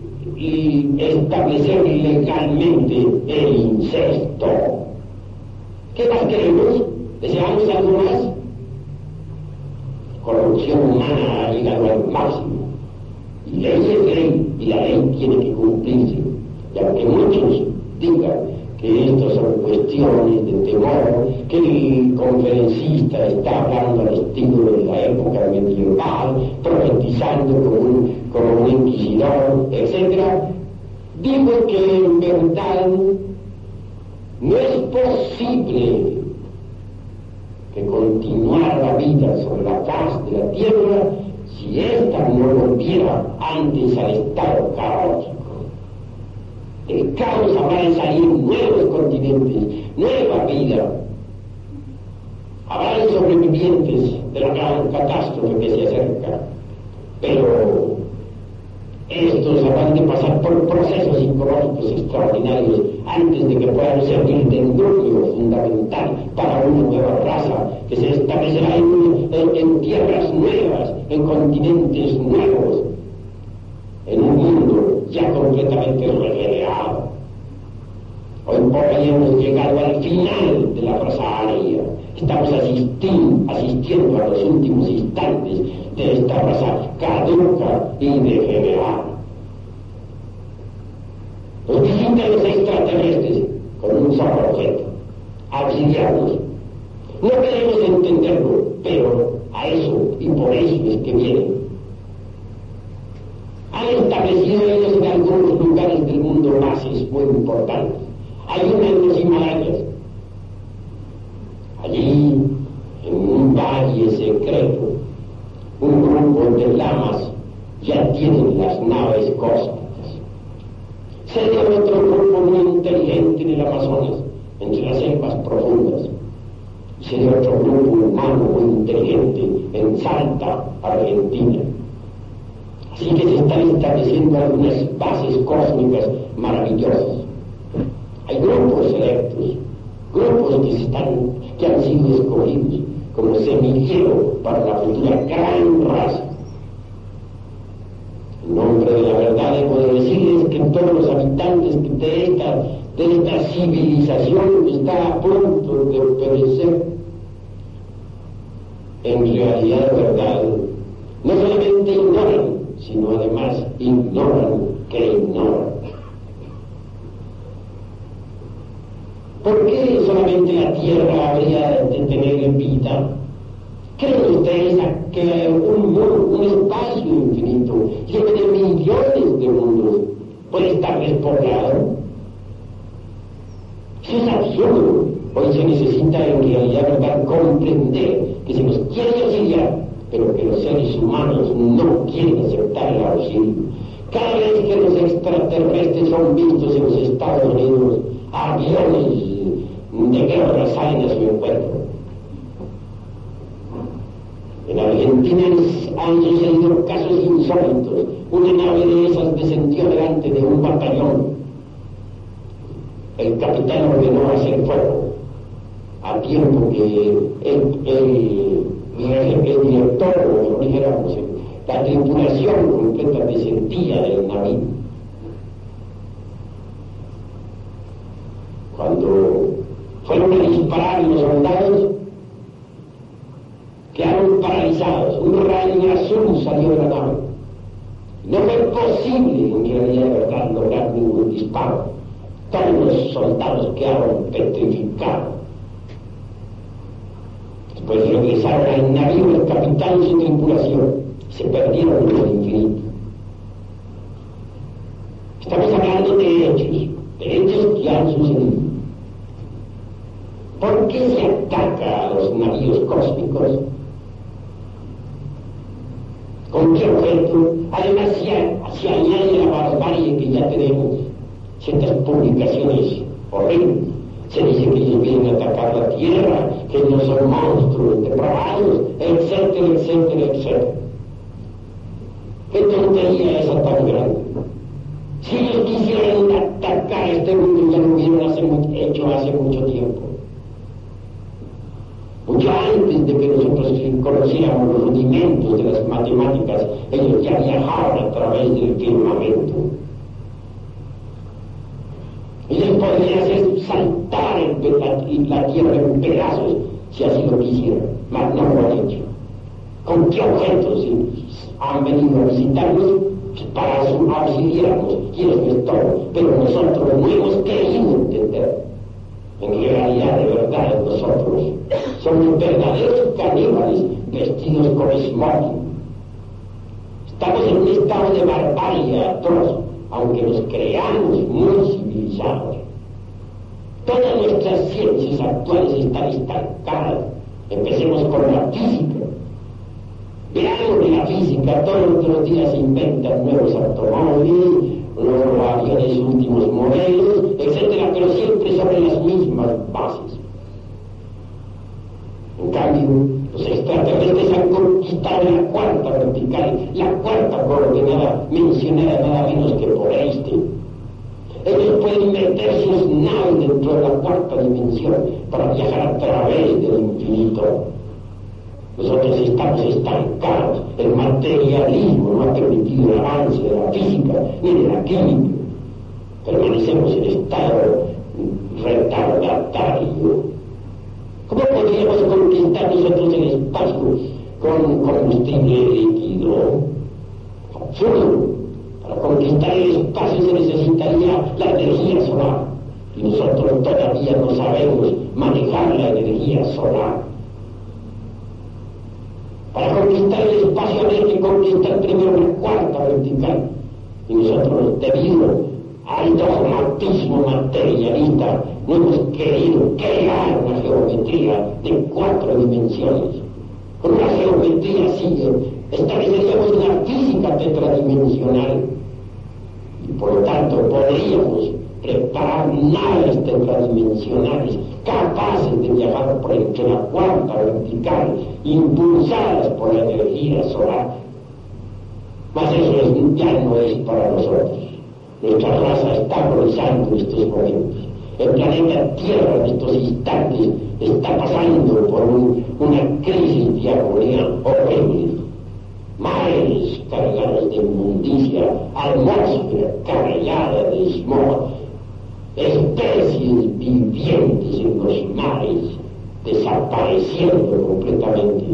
establecer legalmente el incesto. ¿Qué más queremos? ¿Deseamos algo más? Corrupción humana ha llegado al máximo. Y ley es ley, y la ley tiene que cumplirse. Y aunque muchos digan que estas son cuestiones de temor, que el conferencista está hablando al estilo de la época medieval, profetizando como un inquisidor, etc., digo que en verdad no es posible que continuar la vida sobre la faz de la tierra si ésta no volviera antes al estado caótico. El caos habrá de salir nuevos continentes, nueva vida. Habrá sobrevivientes de la gran catástrofe que se acerca, pero estos habrán de pasar por procesos psicológicos extraordinarios antes de que puedan servir de núcleo fundamental para una nueva raza que se establecerá en tierras nuevas, en continentes nuevos, en un mundo ya completamente regenerado. Hoy por hoy hemos llegado al final de la raza aria. Estamos asistiendo a los últimos instantes de esta raza caduca y degenerada. Nos visitan los extraterrestres con un solo objeto: auxiliarnos. No queremos entenderlo, pero a eso y por eso es que vienen. Han establecido ellos en algunos lugares del mundo bases muy importantes. Hay una en los Himalayas. Allí, en un valle secreto, un grupo de lamas ya tienen las naves cósmicas. Sería otro grupo muy inteligente en el Amazonas, entre las selvas profundas. Sería otro grupo humano muy inteligente en Salta, Argentina. Así que se están estableciendo algunas bases cósmicas maravillosas. Hay grupos selectos, grupos que han sido escogidos como semillero para la futura gran raza. En nombre de la verdad debo decirles que todos los habitantes de esta civilización está a punto de perecer. En realidad, de verdad, no solamente ignoran, sino además ignoran que ignoran. ¿Por qué solamente la Tierra habría de tener vida? ¿Creen ustedes que un espacio infinito, lleno de millones de mundos, puede estar despoblado? Eso es absurdo. Hoy se necesita en realidad ¿verdad? Comprender que se nos quiere auxiliar, pero que los seres humanos no quieren aceptar el auxilio. Cada vez que los extraterrestres son vistos en los Estados Unidos, aviones de guerra salen a su encuentro. En Argentina han sucedido casos insólitos. Una nave de esas descendió delante de un batallón. El capitán ordenó hacer fuego. a tiempo que el director, o dijéramos, la tripulación completa descendía del navío. Cuando fueron a disparar los soldados, quedaron paralizados. Un rayo azul salió de la nave. No fue posible, en realidad, de verdad, lograr ningún disparo. Todos los soldados quedaron petrificados. Después regresaron al navío el capitán y su tripulación. Se perdieron en el infinito. Estamos hablando de hechos que han sucedido. ¿Por qué se ataca a los navíos cósmicos? ¿Con qué objeto? Además se añade la barbarie que ya tenemos. Ciertas publicaciones horribles. Se dice que ellos vienen a atacar la Tierra, que ellos son monstruos depravados, etcétera, etcétera, etcétera. ¿Qué tontería esa tan grande? Si ellos quisieran atacar este mundo, ya lo hubieran hecho hace mucho tiempo. Mucho antes de que nosotros conociéramos los rudimentos de las matemáticas, ellos ya viajaban a través del firmamento. Ellos podrían hacer saltar la Tierra en pedazos si así lo quisieran, mas no lo han hecho. ¿Con qué objetos han venido a visitarnos? Para auxiliarnos, y eso es todo. Pero nosotros no hemos querido entender. En realidad, de verdad, nosotros somos verdaderos caníbales vestidos con smoking. Estamos en un estado de barbarie atroz, aunque nos creamos muy civilizados. Todas nuestras ciencias actuales están estancadas. Empecemos con la física. Veamos que la física todos los días se inventan nuevos automóviles, nuevos aviones últimos modelos, etcétera, pero siempre sobre las mismas bases. En cambio, los extraterrestres han conquistado la cuarta vertical, la cuarta coordenada mencionada nada menos que por Einstein. Ellos pueden meter sus naves dentro de la cuarta dimensión para viajar a través del infinito. Nosotros estamos estancados. El materialismo no ha permitido el avance de la física ni de la química. Permanecemos en estado retardatario. ¿Cómo podríamos conquistar nosotros el espacio con combustible líquido? Absurdo. Para conquistar el espacio se necesitaría la energía solar. Y nosotros todavía no sabemos manejar la energía solar. Para conquistar el espacio habría que conquistar primero la cuarta vertical. Y nosotros, debido al dogmatismo materialista, no hemos querido crear una geometría de 4 dimensiones. Con una geometría así estableceríamos una física tetradimensional. Y por lo tanto podríamos preparar naves tetradimensionales capaces de viajar por entre la cuarta vertical, impulsadas por la energía solar. Mas eso ya no es para nosotros. Nuestra raza está agonizando en estos momentos. El planeta Tierra en estos instantes está pasando por una crisis de agonía horrible. Mares cargados de inmundicia, atmósfera cargada de smog, especies vivientes en los mares desapareciendo completamente.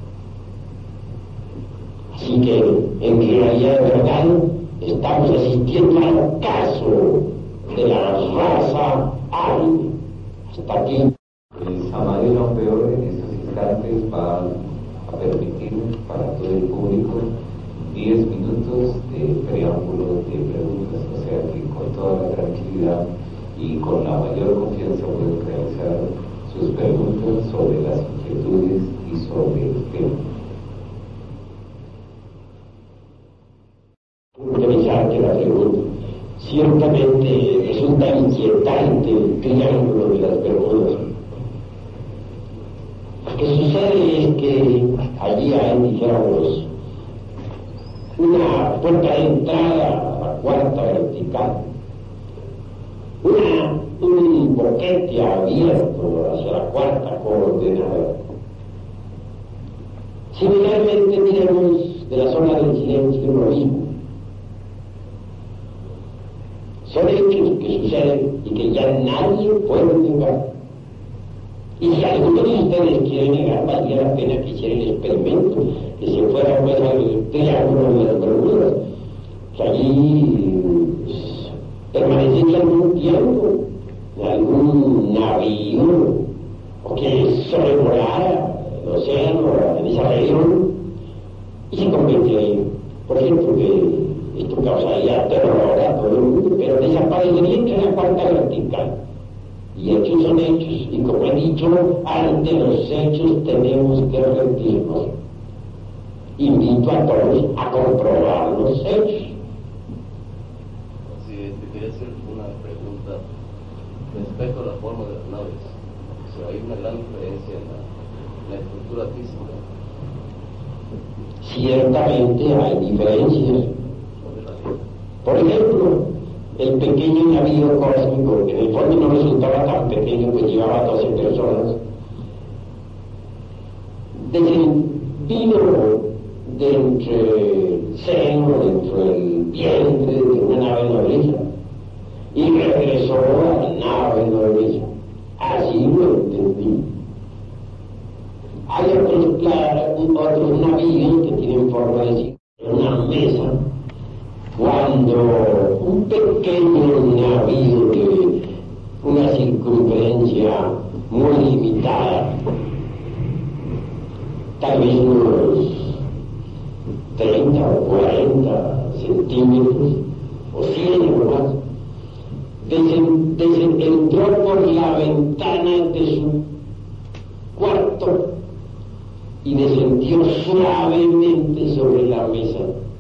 Así que, en realidad de verdad, estamos asistiendo al ocaso de la raza árida. Hasta aquí. El Samael Peor en estos instantes va a permitir para todo el público 10 minutos de preámbulo de preguntas, o sea que con toda la tranquilidad y con la mayor confianza pueden realizar sus preguntas sobre las inquietudes y sobre el tema. Interesante la pregunta. Ciertamente resulta inquietante el triángulo de las Bermudas. Lo que sucede es que allí hay, dijéramos, una puerta de entrada a la cuarta vertical, un portal boquete abierto hacia la cuarta coordenada. Similarmente diremos de la zona del silencio lo mismo. Son hechos que suceden y que ya nadie puede negar. Y si alguno de ustedes quiere negar, valdría la pena que hiciera el experimento, que se fuera pues al Triángulo de las Bermudas, que allí permanecería algún tiempo, en algún navío, o que sobrevolara el océano en esa región, y se convierte ahí. Por ejemplo, que esto causaría terror a todo el mundo, pero desaparecería entre la cuarta vertical. Y hechos son hechos, y como he dicho, ante los hechos tenemos que rendirnos. Invito a todos a comprobar los hechos. Sí, te quería hacer una pregunta respecto a la forma de las naves. O sea, hay una gran diferencia en la estructura física. Ciertamente hay diferencias. Por ejemplo, el pequeño navío cósmico, que en el fondo no resultaba tan pequeño, pues llevaba 12 personas, descendido dentro del seno, dentro del vientre de una nave nodriza, y regresó a la nave nodriza. Así lo entendí. Hay otros navíos que tienen forma de una mesa. Cuando un pequeño navío de una circunferencia muy limitada, tal vez unos 30 o 40 centímetros, o 100 o más, entró por la ventana de su cuarto y descendió suavemente sobre la mesa.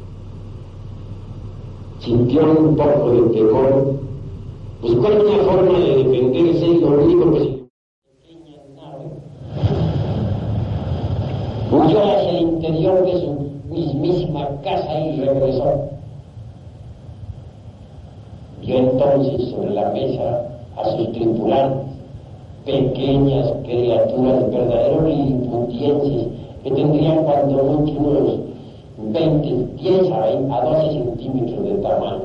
Sintió un poco de temor, buscó una forma de defenderse y lo único que se pequeña nave huyó hacia el interior de su mismísima casa y regresó. Vio entonces sobre la mesa a sus tripulantes, pequeñas criaturas, verdaderos liliputienses, que tendrían cuando mucho unos 10 a 12 centímetros de tamaño.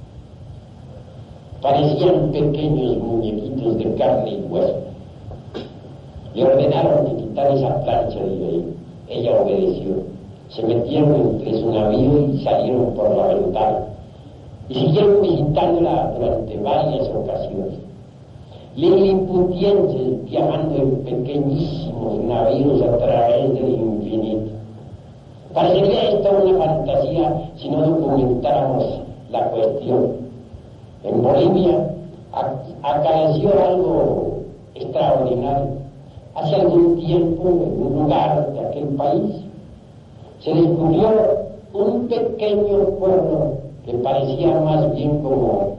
Parecían pequeños muñequitos de carne y hueso. Le ordenaron de quitar esa plancha de ahí. Ella obedeció. Se metieron entre su navío y salieron por la ventana. Y siguieron visitándola durante varias ocasiones. Liliputienses viajando en pequeñísimos navíos a través del infinito. Parecería esto una fantasía si no documentáramos la cuestión. En Bolivia acaeció algo extraordinario. Hace algún tiempo, en un lugar de aquel país, se descubrió un pequeño pueblo que parecía más bien como...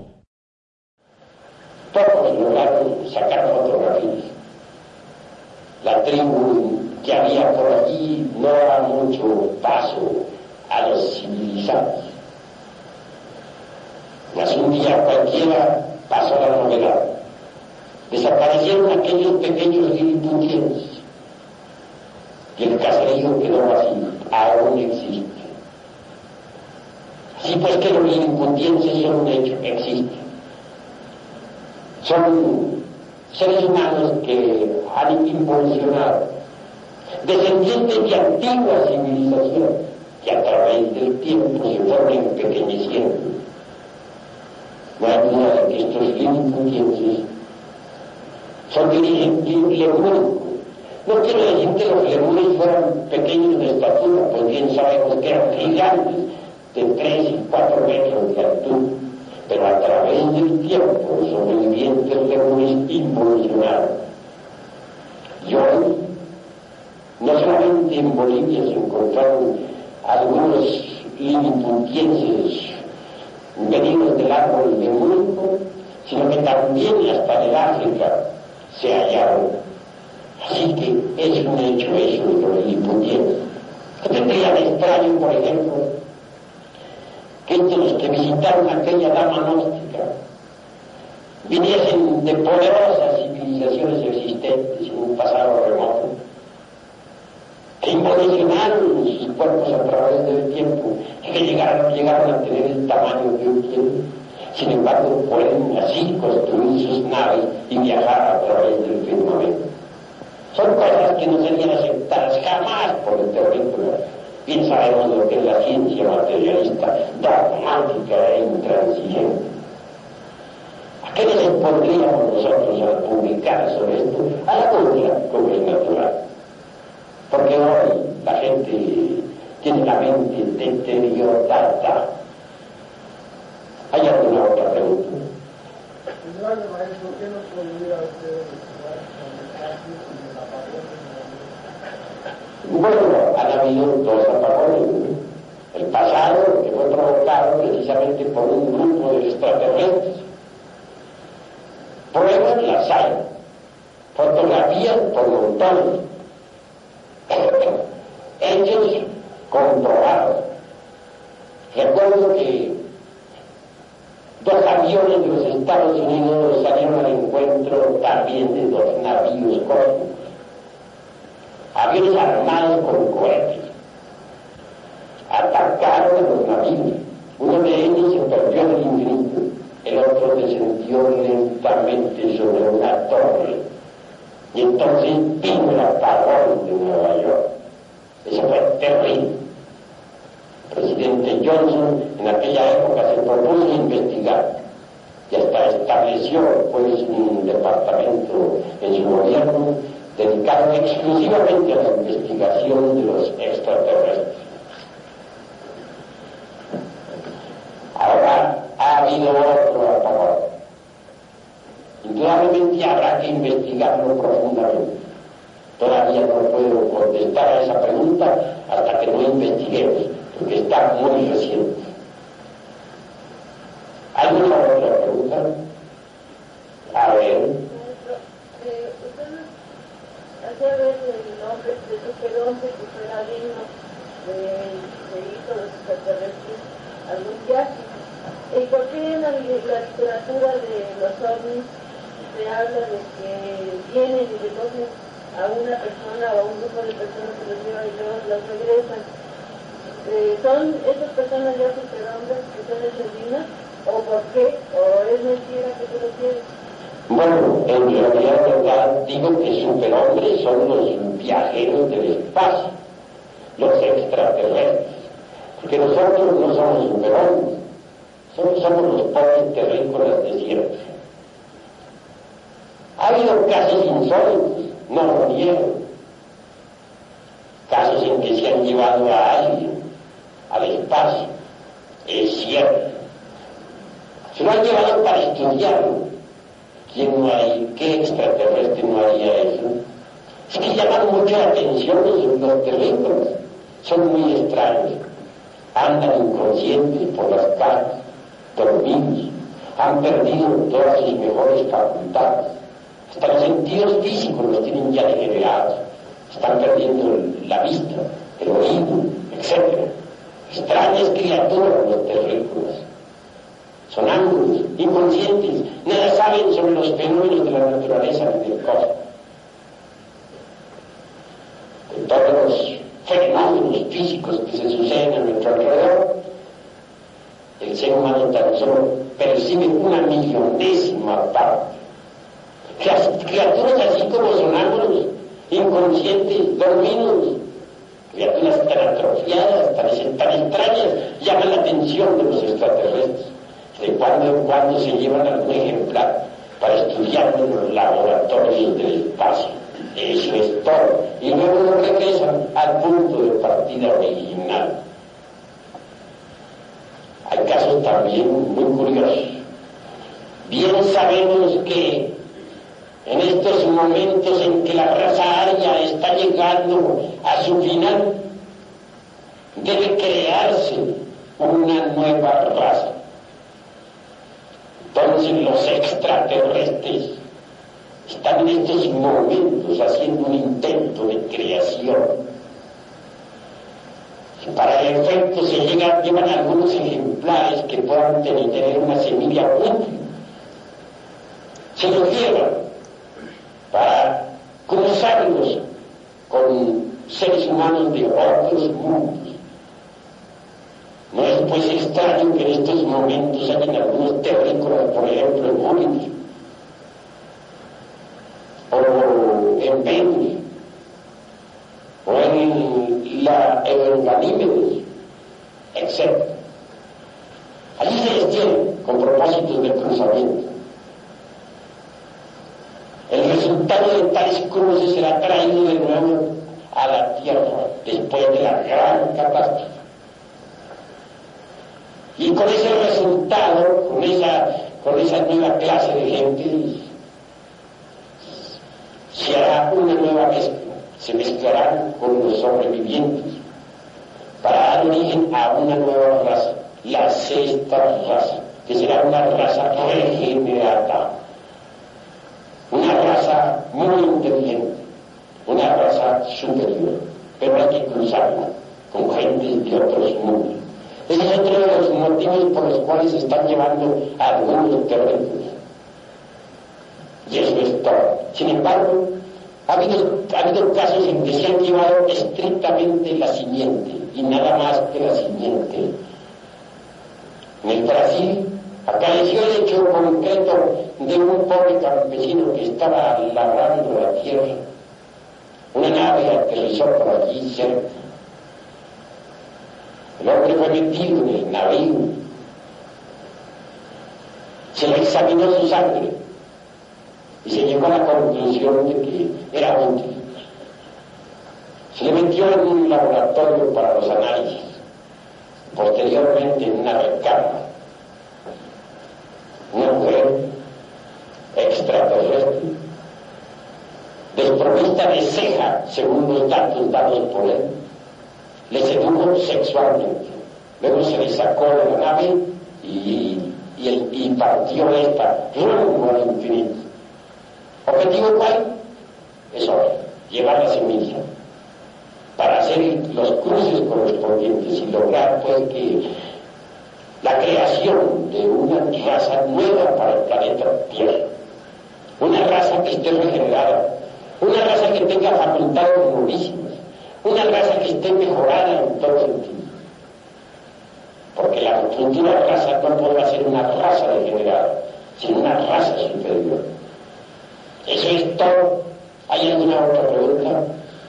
Todos lograron sacar fotografías. La tribu que había por allí no da mucho paso a los civilizados. Mas un día cualquiera pasó la novedad. Desaparecieron aquellos pequeños liliputienses y el caserío quedó vacío. Aún existe. Así pues que los liliputienses son un hecho, existen. Son seres humanos que han involucionado, descendientes de antiguas civilizaciones que a través del tiempo se fueron empequeñeciendo. No hay duda de que estos liliputienses son de origen lemúrico. No quiero decir que los lemures fueran pequeños de estatura, pues bien sabemos que eran gigantes de 3 y 4 metros de altura, pero a través del tiempo los sobrevivientes lemures involucionaron. Y hoy, no solamente en Bolivia se encontraron algunos liliputienses venidos del árbol lemúrico, sino que también hasta del África se hallaron. Así que es un hecho eso de los liliputienses. ¿Qué tendría de extraño, por ejemplo, que entre los que visitaron aquella dama gnóstica viniesen de poderosas civilizaciones existentes en un pasado remoto, que involucionaron sus cuerpos a través del tiempo y que llegaron a tener el tamaño que hoy tienen. Sin embargo, pueden así construir sus naves y viajar a través del firmamento. Son cosas que no serían aceptadas jamás por el terrícola. Bien sabemos lo que es la ciencia materialista, dogmática e intransigente. ¿A qué nos expondríamos nosotros al publicar sobre esto? A la contra, como es natural. Porque hoy la gente tiene la mente deteriorada. ¿Hay alguna otra pregunta? Maestro, ¿qué nos podría hacer Bueno, han habido dos apagones. El pasado, que fue provocado precisamente por un grupo de extraterrestres. Pruebas las hay, fotografías por montones, hechos comprobados. Recuerdo que 2 aviones de los Estados Unidos salieron al encuentro también de 2 navíos cósmicos, aviones armados con cohetes. Atacaron a los navíos. Uno de ellos se perdió en el infinito, el otro descendió lentamente sobre una torre. Y entonces vino el apagón de Nueva York. Eso fue terrible. El presidente Johnson en aquella época se propuso investigar y hasta estableció pues un departamento en su gobierno dedicado exclusivamente a la investigación de los extraterrestres. Ahora ha habido otro apagón. Indudablemente habrá que investigarlo profundamente. Todavía no puedo contestar a esa pregunta hasta que no investiguemos, porque está muy reciente. ¿Alguna otra pregunta? A ver. Usted hacía ver el nombre de superhombre que fuera digno de ir con los extraterrestres a algún viaje. ¿Y por qué en la literatura de los ovnis se habla de que vienen y recogen a una persona o a un grupo de personas que los llevan y luego los regresan? ¿Son esas personas ya superhombres que son hechos dignos? ¿O por qué? ¿O es mentira que tú lo quieres? Bueno, en realidad digo que superhombres son los viajeros del espacio, los extraterrestres, porque nosotros no somos superhombres, somos los pobres terrícolas desiertos. Ha habido casos insólitos, no lo niego, casos en que se han llevado a alguien al espacio, es cierto. Se lo han llevado para estudiarlo. ¿Quién no hay? ¿Qué extraterrestre no haría eso? Es que llaman mucho la atención los terrícolas. Son muy extraños. Andan inconscientes por las calles, dormidos. Han perdido todas sus mejores facultades. Hasta los sentidos físicos los tienen ya degenerados. Están perdiendo la vista, el oído, etc. Extrañas criaturas los terrícolas. Son ángulos, inconscientes, nada saben sobre los fenómenos de la naturaleza ni del cosmos. De todos los fenómenos físicos que se suceden a nuestro alrededor, el ser humano tan solo percibe una millonésima parte. Criaturas así como sonámbulos, inconscientes, dormidos, criaturas tan atrofiadas, tan extrañas, llaman la atención de los extraterrestres. De cuando en cuando se llevan algún ejemplar para estudiarlo en los laboratorios del espacio. Eso es todo. Y luego lo regresan al punto de partida original. Hay casos también muy curiosos. Bien sabemos que en estos momentos en que la raza aria está llegando a su final, debe crearse una nueva raza. Entonces los extraterrestres están en estos momentos haciendo un intento de creación. Y para el efecto se llevan algunos ejemplares que puedan tener una semilla útil. Se los llevan para cruzarnos con seres humanos de otros mundos. No es pues extraño que en estos momentos hayan algunos terrícolas, por ejemplo, en Múnich, o en Venus, o en Ganímedes, etc. Allí se les tiene con propósitos de cruzamiento. El resultado de tales cruces será traído de nuevo a la Tierra después de la gran catástrofe. Y con ese resultado, con esa nueva clase de gente, se hará una nueva mezcla, se mezclarán con los sobrevivientes para dar origen a una nueva raza, la sexta raza, que será una raza regenerada, una raza muy inteligente, una raza superior, pero hay que cruzarla con gente de otros mundos. Ese es otro de los motivos por los cuales se están llevando a algunos terrícolas. Y eso es todo. Sin embargo, ha habido casos en que se han llevado estrictamente la simiente, y nada más que la simiente. En el Brasil acaeció el hecho concreto de un pobre campesino que estaba labrando la tierra. Una nave aterrizó por allí cerca. El hombre fue metido en el navío. Se le examinó su sangre y se llegó a la conclusión de que era útil. Se le metió en un laboratorio para los análisis, posteriormente en una recámara. Una mujer extraterrestre, desprovista de ceja, según los datos dados por él, le sedujo sexualmente. Luego se le sacó de la nave y partió esta rumbo al infinito. ¿Objetivo cuál? Es ahora, llevar la semilla para hacer los cruces correspondientes y lograr pues que la creación de una raza nueva para el planeta Tierra, una raza que esté regenerada, una raza que tenga facultades novísimas, una raza que esté mejorada en todo sentido. Porque la futura raza no podrá ser una raza degenerada, sino una raza superior. Eso es todo. ¿Hay alguna otra pregunta?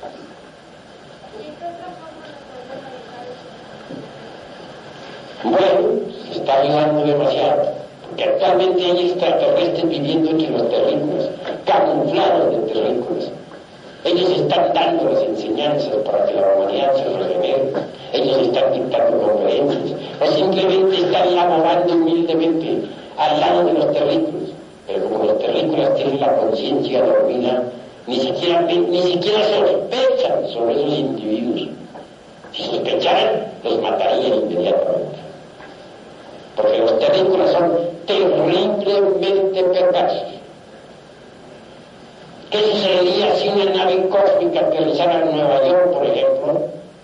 Bueno, se está ayudando demasiado, porque actualmente hay extraterrestres viviendo entre los terrícolas, camuflados de terrícolas. Ellos están dando las enseñanzas para que la humanidad se regenere. Ellos están dictando conferencias, o simplemente están laborando humildemente al lado de los terrícolas. Pero como los terrícolas tienen la conciencia dormida, ni siquiera sospechan sobre esos individuos. Si sospecharan, los matarían inmediatamente. Porque los terrícolas son terriblemente perversos. ¿Qué sucedería si una nave cósmica aterrizara en Nueva York, por ejemplo?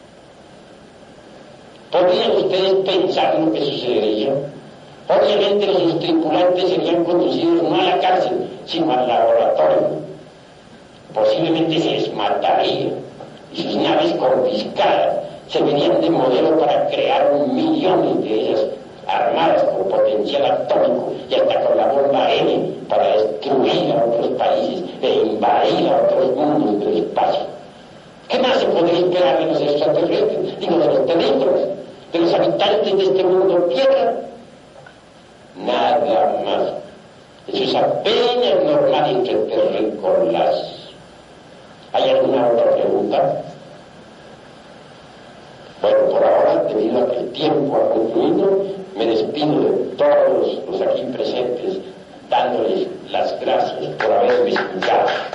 ¿Podrían ustedes pensar lo que sucedería? Obviamente los tripulantes serían conducidos no a la cárcel, sino al laboratorio. Posiblemente se les mataría y sus naves confiscadas servirían de modelo para crear millones de ellas armadas con potencial atómico y hasta con la bomba N para destruir a otros países e invadir a otros mundos del espacio. ¿Qué más se podría esperar de los extraterrestres? Digo, de los terrícolas, de los habitantes de este mundo tierra. Nada más. Eso es apenas normal entre terrícolas. ¿Hay alguna otra pregunta? Bueno, por ahora, debido a que el tiempo ha concluido, me despido de todos los aquí presentes, dándoles las gracias por haberme escuchado.